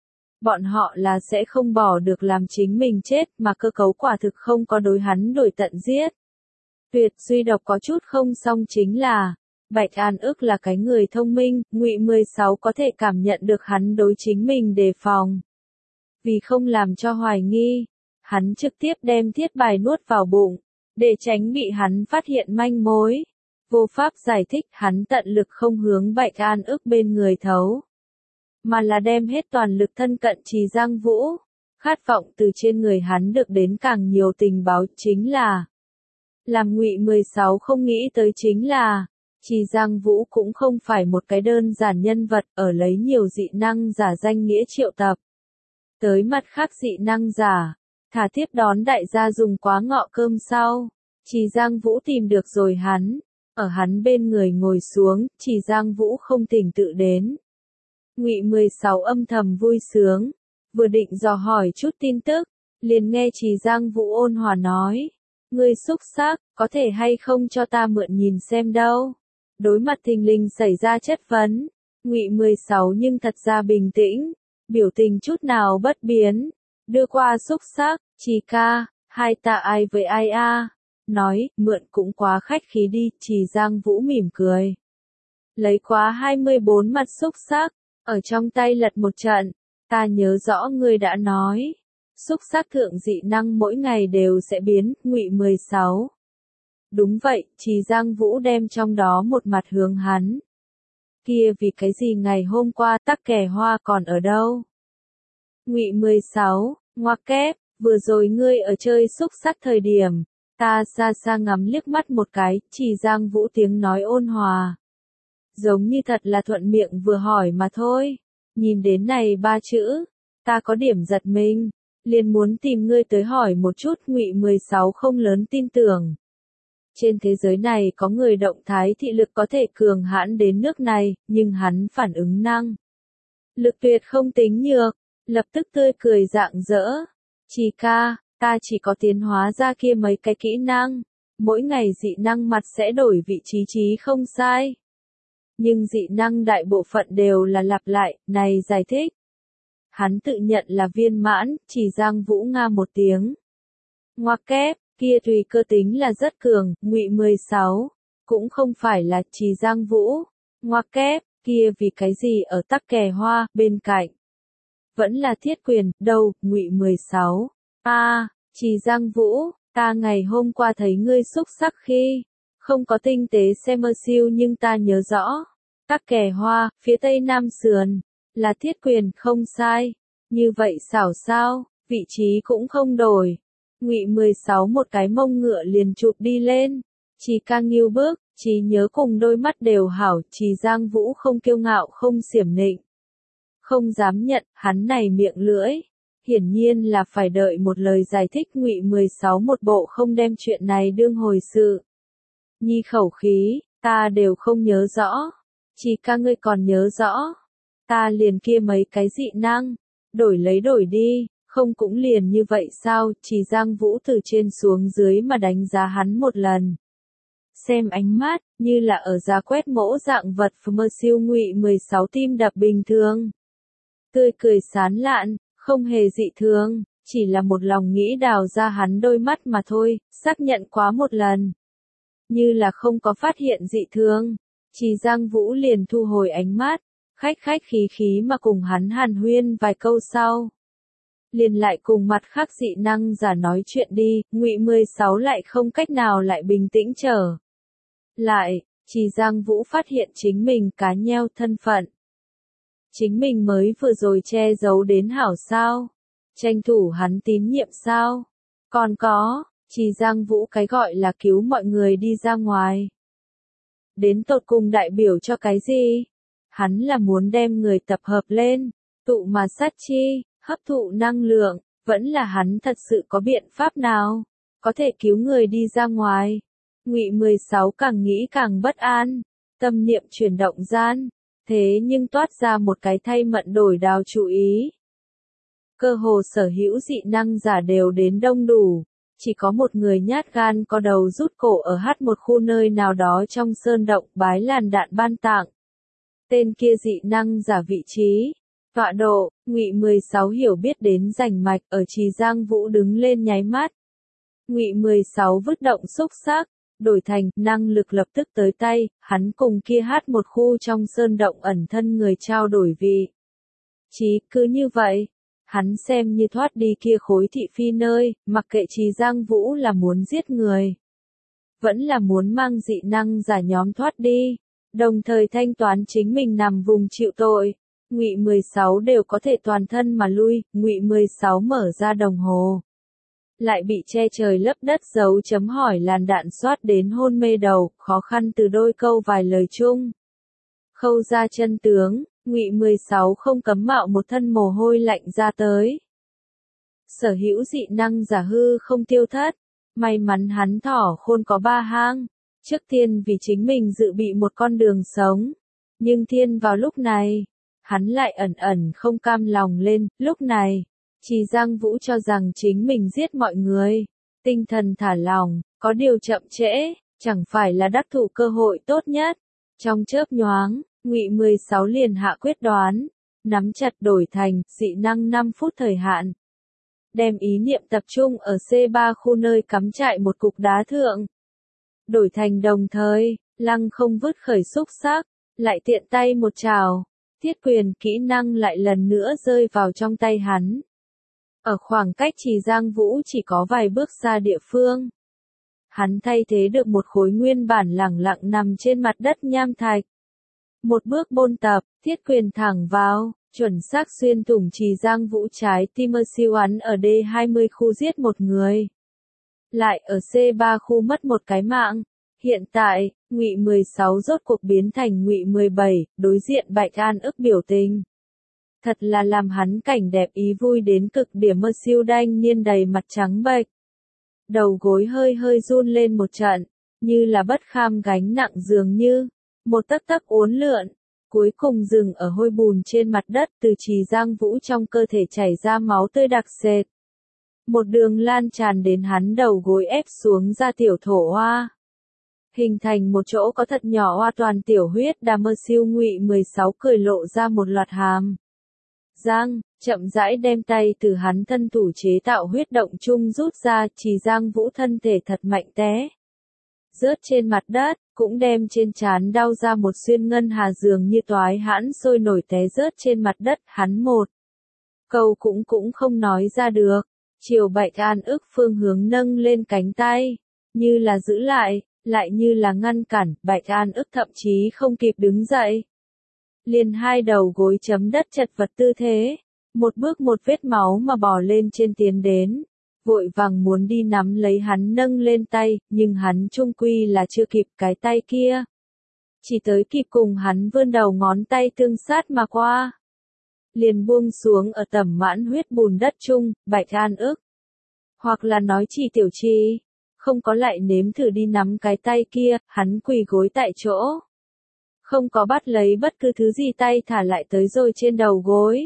Bọn họ là sẽ không bỏ được làm chính mình chết mà cơ cấu quả thực không có đối hắn đổi tận giết. Tuyệt duy độc có chút không xong chính là, Bạch An ức là cái người thông minh, Ngụy mười sáu có thể cảm nhận được hắn đối chính mình đề phòng. Vì không làm cho hoài nghi, hắn trực tiếp đem thiết bài nuốt vào bụng, để tránh bị hắn phát hiện manh mối. Vô pháp giải thích hắn tận lực không hướng Bạch An ức bên người thấu, mà là đem hết toàn lực thân cận Trì Giang Vũ, khát vọng từ trên người hắn được đến càng nhiều tình báo chính là. Làm Ngụy mười sáu không nghĩ tới chính là, Trì Giang Vũ cũng không phải một cái đơn giản nhân vật ở lấy nhiều dị năng giả danh nghĩa triệu tập. Tới mặt khác dị năng giả, thả tiếp đón đại gia dùng quá ngọ cơm sau, Trì Giang Vũ tìm được rồi hắn. Ở hắn bên người ngồi xuống, Trì Giang Vũ không tỉnh tự đến. Ngụy mười sáu âm thầm vui sướng, vừa định dò hỏi chút tin tức, liền nghe Trì Giang Vũ ôn hòa nói, ngươi xúc xác, có thể hay không cho ta mượn nhìn xem đâu. Đối mặt thình lình xảy ra chất vấn, Ngụy mười sáu nhưng thật ra bình tĩnh, biểu tình chút nào bất biến, đưa qua xúc xác, Trì ca, hai ta ai với ai a? Nói, mượn cũng quá khách khí đi, Trì Giang Vũ mỉm cười. Lấy quá hai mươi bốn mặt xúc xác, ở trong tay lật một trận, ta nhớ rõ ngươi đã nói. Xúc xác thượng dị năng mỗi ngày đều sẽ biến, Ngụy mười sáu. Đúng vậy, Trì Giang Vũ đem trong đó một mặt hướng hắn. Kia vì cái gì ngày hôm qua tắc kè hoa còn ở đâu? Ngụy mười sáu, ngoặc kép, vừa rồi ngươi ở chơi xúc xác thời điểm. Ta xa xa ngắm liếc mắt một cái, Trì Giang Vũ tiếng nói ôn hòa. Giống như thật là thuận miệng vừa hỏi mà thôi. Nhìn đến này ba chữ, ta có điểm giật mình, liền muốn tìm ngươi tới hỏi một chút. Ngụy mười sáu không lớn tin tưởng. Trên thế giới này có người động thái thị lực có thể cường hãn đến nước này, nhưng hắn phản ứng năng. Lực tuyệt không tính nhược, lập tức tươi cười rạng rỡ. Trì ca. Ta chỉ có tiến hóa ra kia mấy cái kỹ năng, mỗi ngày dị năng mặt sẽ đổi vị trí trí không sai. Nhưng dị năng đại bộ phận đều là lặp lại, này giải thích. Hắn tự nhận là viên mãn, Trì Giang Vũ nga một tiếng. Ngoặc kép, kia tùy cơ tính là rất cường, Ngụy mười sáu, cũng không phải là Trì Giang Vũ. Ngoặc kép, kia vì cái gì ở tắc kè hoa, bên cạnh. Vẫn là thiết quyền, đâu, Ngụy mười sáu. A, à, Trì Giang Vũ, ta ngày hôm qua thấy ngươi xúc xắc khi, không có tinh tế xem mơ siêu nhưng ta nhớ rõ. Tắc kè hoa, phía tây nam sườn, là thiết quyền không sai. Như vậy xảo sao, vị trí cũng không đổi. Ngụy mười sáu một cái mông ngựa liền chụp đi lên. Trì ca nghiêu bước, trí nhớ cùng đôi mắt đều hảo, Trì Giang Vũ không kiêu ngạo không xiểm nịnh. Không dám nhận, hắn này miệng lưỡi. Hiển nhiên là phải đợi một lời giải thích. Ngụy mười sáu một bộ không đem chuyện này đương hồi sự. Nhi khẩu khí, ta đều không nhớ rõ. Chỉ ca ngươi còn nhớ rõ. Ta liền kia mấy cái dị năng. Đổi lấy đổi đi, không cũng liền như vậy sao? Chỉ Giang Vũ từ trên xuống dưới mà đánh giá hắn một lần. Xem ánh mắt, như là ở giá quét mẫu dạng vật mơ siêu ngụy mười sáu tim đập bình thường. Tươi cười sán lạn, không hề dị thường, chỉ là một lòng nghĩ đào ra hắn đôi mắt mà thôi, xác nhận quá một lần. Như là không có phát hiện dị thường, chỉ Giang Vũ liền thu hồi ánh mắt, khách khách khí khí mà cùng hắn hàn huyên vài câu sau. Liền lại cùng mặt khác dị năng giả nói chuyện đi, ngụy mười sáu lại không cách nào lại bình tĩnh trở. Lại, chỉ Giang Vũ phát hiện chính mình cá nheo thân phận. Chính mình mới vừa rồi che giấu đến hảo sao? Tranh thủ hắn tín nhiệm sao? Còn có, chỉ Giang Vũ cái gọi là cứu mọi người đi ra ngoài. Đến tột cùng đại biểu cho cái gì? Hắn là muốn đem người tập hợp lên, tụ mà sát chi, hấp thụ năng lượng, vẫn là hắn thật sự có biện pháp nào, có thể cứu người đi ra ngoài. Ngụy mười sáu càng nghĩ càng bất an, tâm niệm chuyển động gian, thế nhưng toát ra một cái thay mận đổi đào chú ý. Cơ hồ sở hữu dị năng giả đều đến đông đủ, chỉ có một người nhát gan có đầu rút cổ ở hát một khu nơi nào đó trong sơn động bái làn đạn ban tặng. Tên kia dị năng giả vị trí, tọa độ, Ngụy mười sáu hiểu biết đến rành mạch ở Trì Giang Vũ đứng lên nháy mắt. Ngụy mười sáu vứt động xúc sắc, đổi thành năng lực lập tức tới tay, hắn cùng kia hát một khu trong sơn động ẩn thân người trao đổi vị. Chí cứ như vậy, hắn xem như thoát đi kia khối thị phi nơi, mặc kệ Trì Giang Vũ là muốn giết người. Vẫn là muốn mang dị năng giả nhóm thoát đi, đồng thời thanh toán chính mình nằm vùng chịu tội. Ngụy mười sáu đều có thể toàn thân mà lui, Ngụy mười sáu mở ra đồng hồ. Lại bị che trời lấp đất dấu chấm hỏi làn đạn soát đến hôn mê đầu, khó khăn từ đôi câu vài lời chung. Khâu ra chân tướng, Ngụy mười sáu không cấm mạo một thân mồ hôi lạnh ra tới. Sở hữu dị năng giả hư không tiêu thất, may mắn hắn thỏ khôn có ba hang, trước tiên vì chính mình dự bị một con đường sống. Nhưng thiên vào lúc này, hắn lại ẩn ẩn không cam lòng lên, lúc này, Trì Giang Vũ cho rằng chính mình giết mọi người, tinh thần thả lỏng, có điều chậm trễ, chẳng phải là đắc thủ cơ hội tốt nhất. Trong chớp nhoáng, Ngụy mười sáu liền hạ quyết đoán, nắm chặt đổi thành dị năng năm phút thời hạn. Đem ý niệm tập trung ở C ba khu nơi cắm trại một cục đá thượng. Đổi thành đồng thời, lăng không vứt khởi xúc sắc, lại tiện tay một trào, thiết quyền kỹ năng lại lần nữa rơi vào trong tay hắn. Ở khoảng cách Trì Giang Vũ chỉ có vài bước xa địa phương. Hắn thay thế được một khối nguyên bản lẳng lặng nằm trên mặt đất nham thạch. Một bước bôn tập, thiết quyền thẳng vào, chuẩn xác xuyên thủng Trì Giang Vũ trái tim siêu hắn ở D hai mươi khu giết một người. Lại ở C ba khu mất một cái mạng. Hiện tại, Ngụy mười sáu rốt cuộc biến thành Ngụy mười bảy, đối diện Bạch An ức biểu tình. Thật là làm hắn cảnh đẹp ý vui đến cực điểm mơ siêu đanh niên đầy mặt trắng bệch. Đầu gối hơi hơi run lên một trận, như là bất kham gánh nặng dường như, một tấc tấc uốn lượn, cuối cùng dừng ở hôi bùn trên mặt đất từ Trì Giang Vũ trong cơ thể chảy ra máu tươi đặc sệt. Một đường lan tràn đến hắn đầu gối ép xuống ra tiểu thổ hoa. Hình thành một chỗ có thật nhỏ hoa toàn tiểu huyết đà mơ siêu Ngụy mười sáu cười lộ ra một loạt hàm. Giang, chậm rãi đem tay từ hắn thân thủ chế tạo huyết động chung rút ra, Trì Giang Vũ thân thể thật mạnh té. Rớt trên mặt đất, cũng đem trên trán đau ra một xuyên ngân hà dường như toái hãn sôi nổi té rớt trên mặt đất, hắn một câu cũng cũng không nói ra được. Chiều Bạch An ức phương hướng nâng lên cánh tay, như là giữ lại, lại như là ngăn cản, Bạch An ức thậm chí không kịp đứng dậy. Liền hai đầu gối chấm đất chật vật tư thế, một bước một vết máu mà bò lên trên tiến đến, vội vàng muốn đi nắm lấy hắn nâng lên tay, nhưng hắn trung quy là chưa kịp cái tay kia. Chỉ tới kịp cùng hắn vươn đầu ngón tay tương sát mà qua. Liền buông xuống ở tầm mãn huyết bùn đất chung, Bạch An ức. Hoặc là nói chỉ tiểu Trì, không có lại nếm thử đi nắm cái tay kia, hắn quỳ gối tại chỗ. không có bắt lấy bất cứ thứ gì, tay thả lại tới rồi trên đầu gối.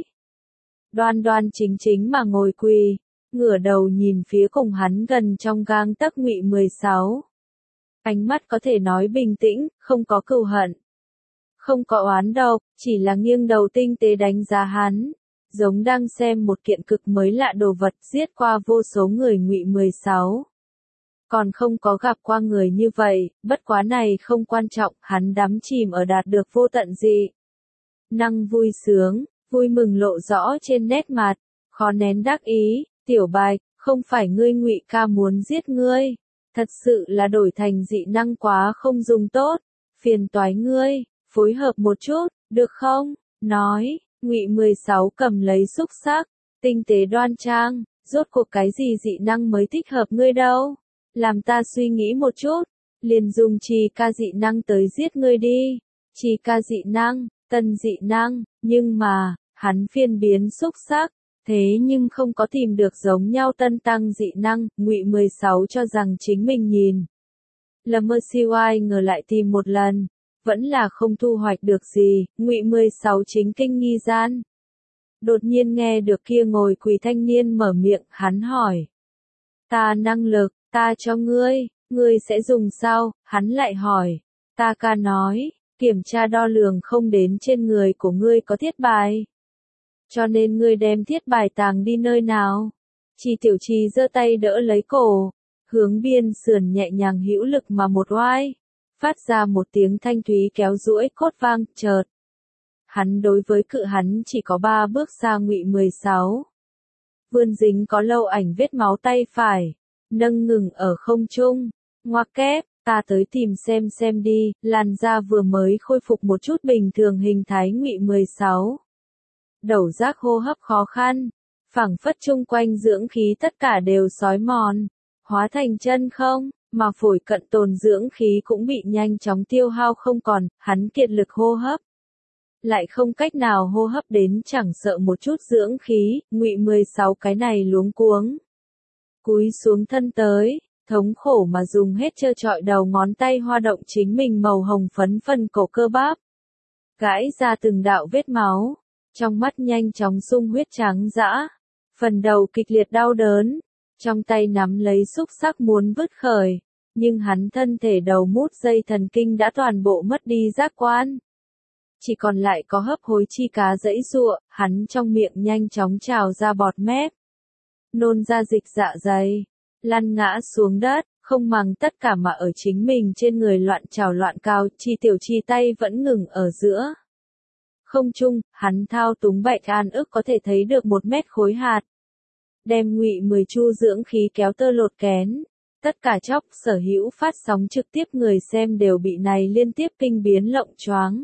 Đoan đoan chính chính mà ngồi quỳ, ngửa đầu nhìn phía cùng hắn gần trong gang tấc Ngụy mười sáu. Ánh mắt có thể nói bình tĩnh, không có cừu hận, không có oán độc, chỉ là nghiêng đầu tinh tế đánh giá hắn, giống đang xem một kiện cực mới lạ đồ vật, giết qua vô số người. Ngụy mười sáu còn không có gặp qua người như vậy, bất quá này không quan trọng, hắn đắm chìm ở đạt được vô tận dị năng vui sướng, vui mừng lộ rõ trên nét mặt, khó nén đắc ý. Tiểu Bạch, không phải ngươi Ngụy ca muốn giết ngươi, thật sự là đổi thành dị năng quá không dùng tốt, phiền toái ngươi, phối hợp một chút, được không? Nói, Ngụy mười sáu cầm lấy xúc xắc, tinh tế đoan trang, rốt cuộc cái gì dị năng mới thích hợp ngươi đâu? Làm ta suy nghĩ một chút, liền dùng trì ca dị năng tới giết ngươi đi. Trì ca dị năng, tân dị năng, nhưng mà, hắn phiên biến xúc xắc, thế nhưng không có tìm được giống nhau tân tăng dị năng. Ngụy mười sáu cho rằng chính mình nhìn lầm mơ, siêu ai ngờ lại tìm một lần, vẫn là không thu hoạch được gì. Ngụy mười sáu chính kinh nghi gian, đột nhiên nghe được kia ngồi quỳ thanh niên mở miệng, hắn hỏi: ta năng lực, ta cho ngươi, ngươi sẽ dùng sao? Hắn lại hỏi. Ta ca nói, kiểm tra đo lường không đến trên người của ngươi có thiết bài, cho nên ngươi đem thiết bài tàng đi nơi nào? Trì Tiểu Trì giơ tay đỡ lấy cổ, hướng biên sườn nhẹ nhàng hữu lực mà một oai, phát ra một tiếng thanh thúy kéo duỗi cốt vang. Chợt, hắn đối với cự hắn chỉ có ba bước xa Ngụy mười sáu, vươn dính có lâu ảnh vết máu tay phải, nâng ngừng ở không trung. Ngoặc kép, ta tới tìm xem xem đi. Làn da vừa mới khôi phục một chút bình thường hình thái Ngụy mười sáu, đầu giác hô hấp khó khăn, phảng phất chung quanh dưỡng khí tất cả đều xói mòn, hóa thành chân không, mà phổi cận tồn dưỡng khí cũng bị nhanh chóng tiêu hao không còn, hắn kiệt lực hô hấp, lại không cách nào hô hấp đến chẳng sợ một chút dưỡng khí. Ngụy mười sáu cái này luống cuống, cúi xuống thân tới, thống khổ mà dùng hết trơ trọi đầu ngón tay hoa động chính mình màu hồng phấn phần cổ cơ bắp, gãi ra từng đạo vết máu, trong mắt nhanh chóng sung huyết trắng dã, phần đầu kịch liệt đau đớn, trong tay nắm lấy xúc xắc muốn vứt khởi, nhưng hắn thân thể đầu mút dây thần kinh đã toàn bộ mất đi giác quan, chỉ còn lại có hấp hối chi cá giãy giụa, hắn trong miệng nhanh chóng trào ra bọt mép, nôn ra dịch dạ dày, lăn ngã xuống đất, không màng tất cả mà ở chính mình trên người loạn trào loạn cao. Trì Tiểu Trì tay vẫn ngừng ở giữa không trung, hắn thao túng Bạch An ức có thể thấy được một mét khối hạt, đem Ngụy mười chu dưỡng khí kéo tơ lột kén, tất cả chóc sở hữu phát sóng trực tiếp người xem đều bị này liên tiếp kinh biến lộng choáng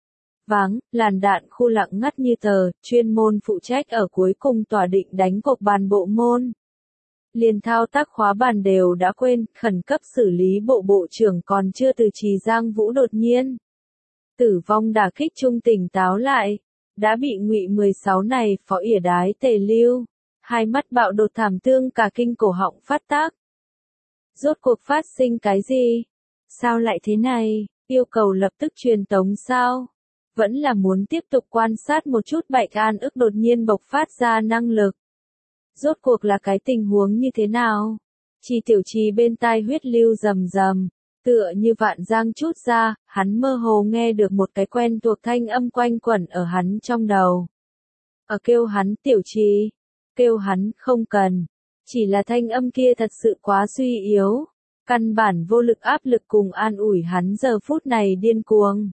váng. Làn đạn khu lặng ngắt như tờ, chuyên môn phụ trách ở cuối cùng tỏa định đánh cột bàn bộ môn, liền thao tác khóa bàn đều đã quên, khẩn cấp xử lý bộ bộ trưởng còn chưa từ trì Giang Vũ đột nhiên tử vong đả kích trung tỉnh táo lại, đã bị Ngụy mười sáu này phó ỉa đái tề lưu, hai mắt bạo đột thảm tương cả kinh, cổ họng phát tác. Rốt cuộc phát sinh cái gì? Sao lại thế này? Yêu cầu lập tức truyền tống sao? Vẫn là muốn tiếp tục quan sát một chút Bạch An ức đột nhiên bộc phát ra năng lực. Rốt cuộc là cái tình huống như thế nào? Trì Tiểu Trì bên tai huyết lưu rầm rầm, tựa như vạn giang chút ra, hắn mơ hồ nghe được một cái quen thuộc thanh âm quanh quẩn ở hắn trong đầu. Ở kêu hắn Tiểu Trì, kêu hắn không cần, chỉ là thanh âm kia thật sự quá suy yếu, căn bản vô lực áp lực cùng an ủi hắn giờ phút này điên cuồng.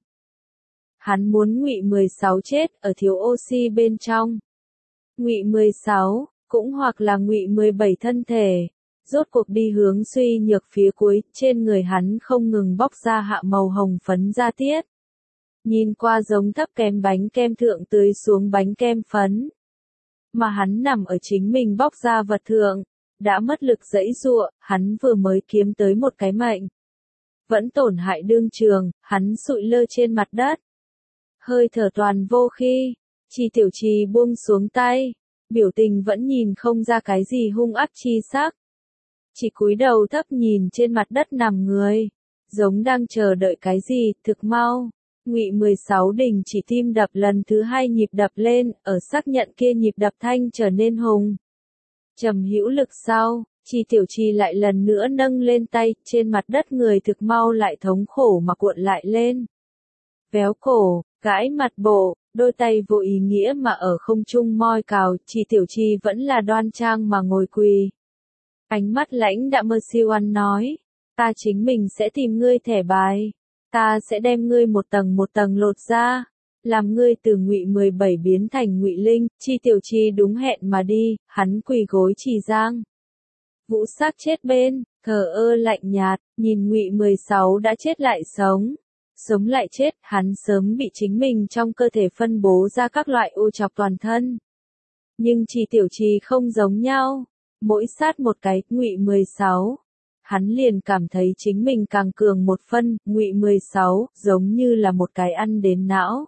Hắn muốn Ngụy mười sáu chết ở thiếu oxy bên trong. Ngụy mười sáu, cũng hoặc là Ngụy mười bảy thân thể, rốt cuộc đi hướng suy nhược phía cuối, trên người hắn không ngừng bóc ra hạ màu hồng phấn da tiết. Nhìn qua giống thấp kém bánh kem thượng tưới xuống bánh kem phấn. Mà hắn nằm ở chính mình bóc ra vật thượng, đã mất lực giãy giụa, hắn vừa mới kiếm tới một cái mệnh. Vẫn tổn hại đương trường, hắn sụi lơ trên mặt đất. Hơi thở toàn vô khi, Trì Tiểu Trì buông xuống tay, biểu tình vẫn nhìn không ra cái gì hung ác chi sắc. Chỉ cúi đầu thấp nhìn trên mặt đất nằm người, giống đang chờ đợi cái gì. Thực mau, Ngụy mười sáu đình chỉ tim đập lần thứ hai nhịp đập lên, ở xác nhận kia nhịp đập thanh trở nên hùng trầm hữu lực sau, Chi Tiểu Chi lại lần nữa nâng lên tay, trên mặt đất người thực mau lại thống khổ mà cuộn lại lên. Véo cổ, gãi mặt bộ, đôi tay vô ý nghĩa mà ở không trung moi cào, Chi Tiểu Chi vẫn là đoan trang mà ngồi quỳ. Ánh mắt lãnh đạm mơ siêu ăn nói, ta chính mình sẽ tìm ngươi thẻ bài, ta sẽ đem ngươi một tầng một tầng lột ra, làm ngươi từ Ngụy mười bảy biến thành Ngụy Linh. Chi Tiểu Chi đúng hẹn mà đi, hắn quỳ gối Trì Giang. Vũ xác chết bên, thờ ơ lạnh nhạt, nhìn Ngụy mười sáu đã chết lại sống, sống lại chết, hắn sớm bị chính mình trong cơ thể phân bố ra các loại ô chọc toàn thân. Nhưng Chi Tiểu Chi không giống nhau, mỗi sát một cái Ngụy mười sáu, hắn liền cảm thấy chính mình càng cường một phân. Ngụy mười sáu giống như là một cái ăn đến não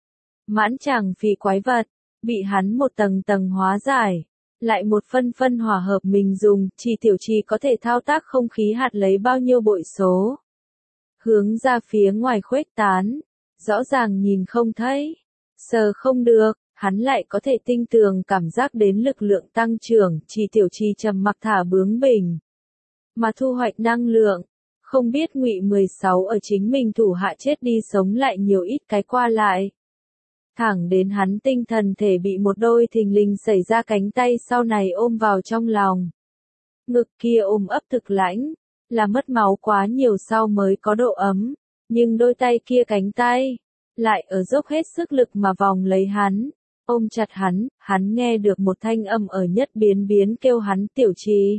mãn tràng phì quái vật, bị hắn một tầng tầng hóa giải, lại một phân phân hòa hợp mình dùng. Chi Tiểu Chi có thể thao tác không khí hạt lấy bao nhiêu bội số, hướng ra phía ngoài khuếch tán, rõ ràng nhìn không thấy, sờ không được, hắn lại có thể tinh tường cảm giác đến lực lượng tăng trưởng. Chi Tiểu Chi trầm mặc thả bướng bỉnh mà thu hoạch năng lượng, không biết Ngụy mười sáu ở chính mình thủ hạ chết đi sống lại nhiều ít cái qua lại. Thẳng đến hắn tinh thần thể bị một đôi thình lình xảy ra cánh tay sau này ôm vào trong lòng. Ngực kia ôm ấp thực lãnh, là mất máu quá nhiều sau mới có độ ấm, nhưng đôi tay kia cánh tay, lại ở dốc hết sức lực mà vòng lấy hắn, ôm chặt hắn. Hắn nghe được một thanh âm ở nhất biến biến kêu hắn Tiểu Chi.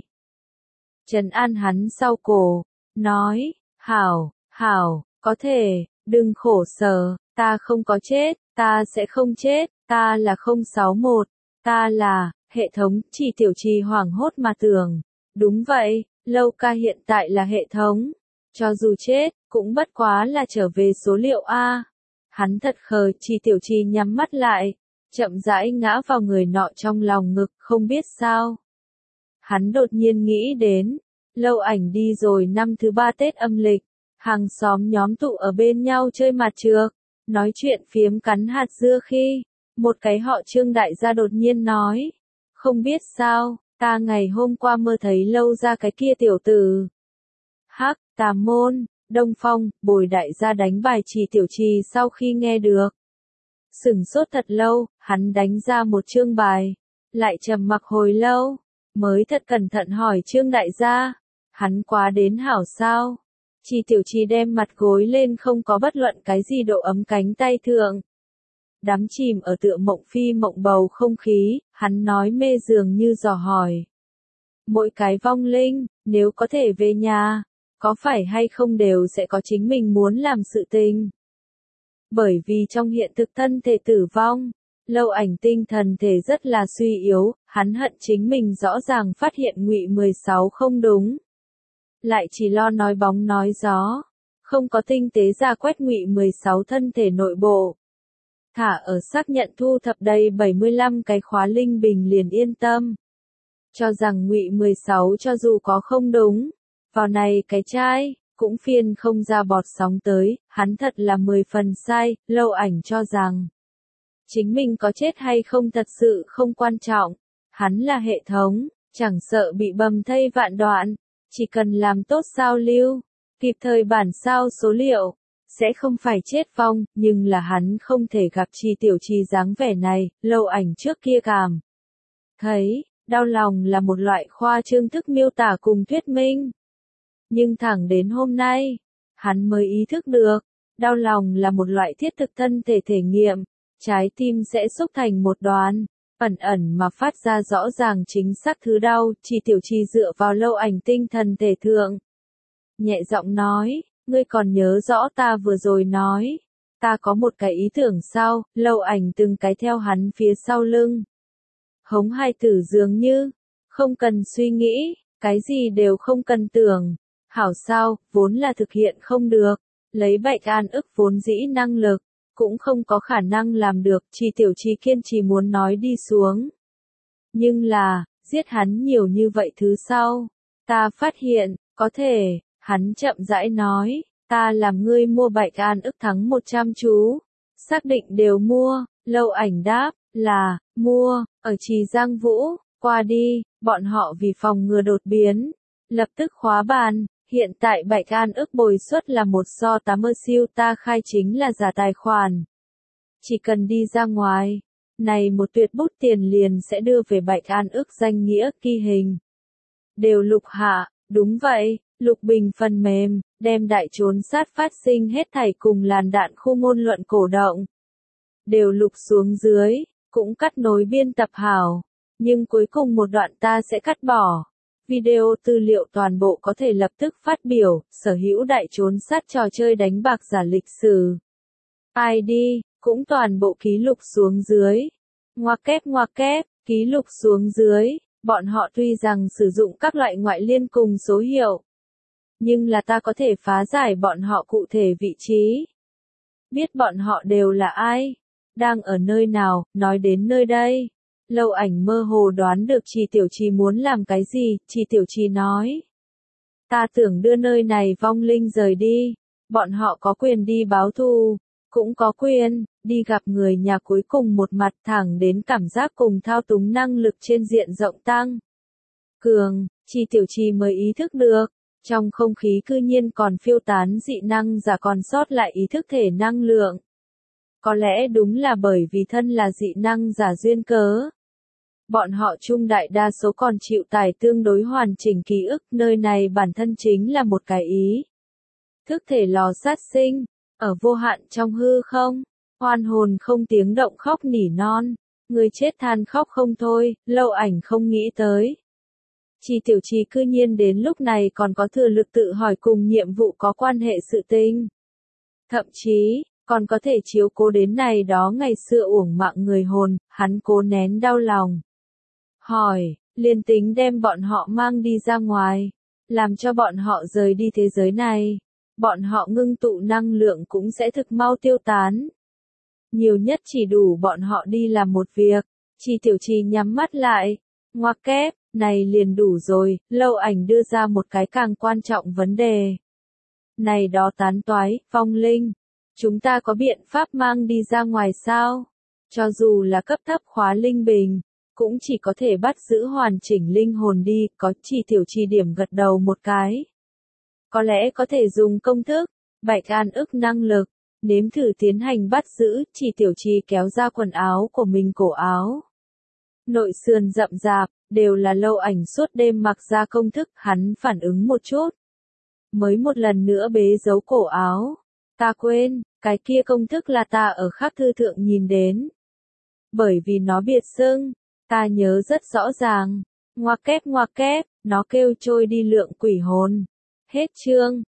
Trấn an hắn sau cổ, nói, hảo, hảo, có thể, đừng khổ sở, ta không có chết, ta sẽ không chết, ta là không sáu mốt, ta là, hệ thống. Chi Tiểu Chi hoảng hốt mà tưởng, đúng vậy, Lâu ca hiện tại là hệ thống, cho dù chết, cũng bất quá là trở về số liệu A. Hắn thật khờ. Chi Tiểu Chi nhắm mắt lại, chậm rãi ngã vào người nọ trong lòng ngực, không biết sao. Hắn đột nhiên nghĩ đến, Lâu Ảnh đi rồi năm thứ ba Tết âm lịch, hàng xóm nhóm tụ ở bên nhau chơi mặt trược, nói chuyện phiếm cắn hạt dưa khi, một cái họ Trương đại gia đột nhiên nói, không biết sao, ta ngày hôm qua mơ thấy Lâu ra cái kia tiểu tử. Hắc, tà môn, Đông Phong, Bồi đại gia đánh bài. Chi Tiểu Chi sau khi nghe được, sửng sốt thật lâu, hắn đánh ra một chương bài, lại trầm mặc hồi lâu, mới thật cẩn thận hỏi Trương đại gia, hắn quá đến hảo sao? Chi Tiểu Chi đem mặt gối lên không có bất luận cái gì độ ấm cánh tay thượng. Đắm chìm ở tựa mộng phi mộng bầu không khí, hắn nói mê dường như dò hỏi. Mỗi cái vong linh, nếu có thể về nhà, có phải hay không đều sẽ có chính mình muốn làm sự tình. Bởi vì trong hiện thực thân thể tử vong, Lâu Ảnh tinh thần thể rất là suy yếu, hắn hận chính mình rõ ràng phát hiện Ngụy mười sáu không đúng. Lại chỉ lo nói bóng nói gió, không có tinh tế ra quét Ngụy mười sáu thân thể nội bộ. Thả ở xác nhận thu thập đầy bảy mươi lăm cái khóa linh bình liền yên tâm. Cho rằng Ngụy mười sáu cho dù có không đúng, vào này cái chai, cũng phiên không ra bọt sóng tới, hắn thật là mười phần sai. Lâu Ảnh cho rằng, chính mình có chết hay không thật sự không quan trọng, hắn là hệ thống, chẳng sợ bị bầm thây vạn đoạn, chỉ cần làm tốt sao lưu, kịp thời bản sao số liệu, sẽ không phải chết vong. Nhưng là hắn không thể gặp Chi Tiểu Chi dáng vẻ này. Lâu Ảnh trước kia cảm thấy, đau lòng là một loại khoa trương thức miêu tả cùng thuyết minh. Nhưng thẳng đến hôm nay, hắn mới ý thức được, đau lòng là một loại thiết thực thân thể thể nghiệm, trái tim sẽ xúc thành một đoàn, ẩn ẩn mà phát ra rõ ràng chính xác thứ đau. Chi Tiểu Chi dựa vào Lâu Ảnh tinh thần thể thượng, nhẹ giọng nói, ngươi còn nhớ rõ ta vừa rồi nói, ta có một cái ý tưởng sao? Lâu Ảnh từng cái theo hắn phía sau lưng, hống hai tử dường như, không cần suy nghĩ, cái gì đều không cần tưởng, hảo sao, vốn là thực hiện không được, lấy Bạch An ức vốn dĩ năng lực, cũng không có khả năng làm được. Chi Tiểu Chi kiên trì muốn nói đi xuống. Nhưng là, giết hắn nhiều như vậy thứ sau, ta phát hiện, có thể, hắn chậm rãi nói, Ta làm ngươi mua Bạch An ức thắng một trăm chú. Xác định đều mua, Lâu Ảnh đáp, là, mua, ở Trì Giang Vũ, qua đi, bọn họ vì phòng ngừa đột biến. Lập tức khóa bàn, hiện tại Bạch An ức bồi suất là một so tám mươi siêu ta khai chính là giả tài khoản. Chỉ cần đi ra ngoài, này một tuyệt bút tiền liền sẽ đưa về Bạch An ức danh nghĩa ghi hình. Đều lục hạ, đúng vậy, lục bình phần mềm, đem đại trốn sát phát sinh hết thảy cùng làn đạn khu ngôn luận cổ động. Đều lục xuống dưới, cũng cắt nối biên tập hảo, nhưng cuối cùng một đoạn ta sẽ cắt bỏ. Video tư liệu toàn bộ có thể lập tức phát biểu, sở hữu đại trốn sát trò chơi đánh bạc giả lịch sử. i đê, cũng toàn bộ ký lục xuống dưới. Ngoặc kép ngoặc kép, ký lục xuống dưới, bọn họ tuy rằng sử dụng các loại ngoại liên cùng số hiệu. Nhưng là ta có thể phá giải bọn họ cụ thể vị trí. Biết bọn họ đều là ai, đang ở nơi nào, nói đến nơi đây. Lâu Ảnh mơ hồ đoán được Trì Tiểu Trì muốn làm cái gì, Trì Tiểu Trì nói. Ta tưởng đưa nơi này vong linh rời đi, bọn họ có quyền đi báo thù, cũng có quyền, đi gặp người nhà cuối cùng một mặt thẳng đến cảm giác cùng thao túng năng lực trên diện rộng tăng. Cường, Trì Tiểu Trì mới ý thức được, trong không khí cư nhiên còn phiêu tán dị năng giả còn sót lại ý thức thể năng lượng. Có lẽ đúng là bởi vì thân là dị năng giả duyên cớ. Bọn họ chung đại đa số còn chịu tải tương đối hoàn chỉnh ký ức, nơi này bản thân chính là một cái ý. Thức thể lò sát sinh, ở vô hạn trong hư không, oan hồn không tiếng động khóc nỉ non, người chết than khóc không thôi, Lâu Ảnh không nghĩ tới. Trì Tiểu Trì cư nhiên đến lúc này còn có thừa lực tự hỏi cùng nhiệm vụ có quan hệ sự tình. Thậm chí, còn có thể chiếu cố đến này đó ngày xưa uổng mạng người hồn, hắn cố nén đau lòng. Hỏi, liền tính đem bọn họ mang đi ra ngoài, làm cho bọn họ rời đi thế giới này, bọn họ ngưng tụ năng lượng cũng sẽ thực mau tiêu tán. Nhiều nhất chỉ đủ bọn họ đi làm một việc, Trì Tiểu Trì nhắm mắt lại, ngoặc kép, này liền đủ rồi, Lâu Ảnh đưa ra một cái càng quan trọng vấn đề. Này đó tán toái, vong linh, chúng ta có biện pháp mang đi ra ngoài sao? Cho dù là cấp thấp khóa linh bình, cũng chỉ có thể bắt giữ hoàn chỉnh linh hồn đi, có Trì Tiểu Trì điểm gật đầu một cái. Có lẽ có thể dùng công thức, Bạch An ức năng lực, nếm thử tiến hành bắt giữ, Trì Tiểu Trì kéo ra quần áo của mình cổ áo. Nội sườn rậm rạp, đều là Lâu Ảnh suốt đêm mặc ra công thức, hắn phản ứng một chút. Mới một lần nữa bế giấu cổ áo. Ta quên, cái kia công thức là ta ở khắc thư thượng nhìn đến. Bởi vì nó biệt xưng, ta nhớ rất rõ ràng. Ngoặc kép ngoặc kép, nó kêu trôi đi lượng quỷ hồn. Hết chương.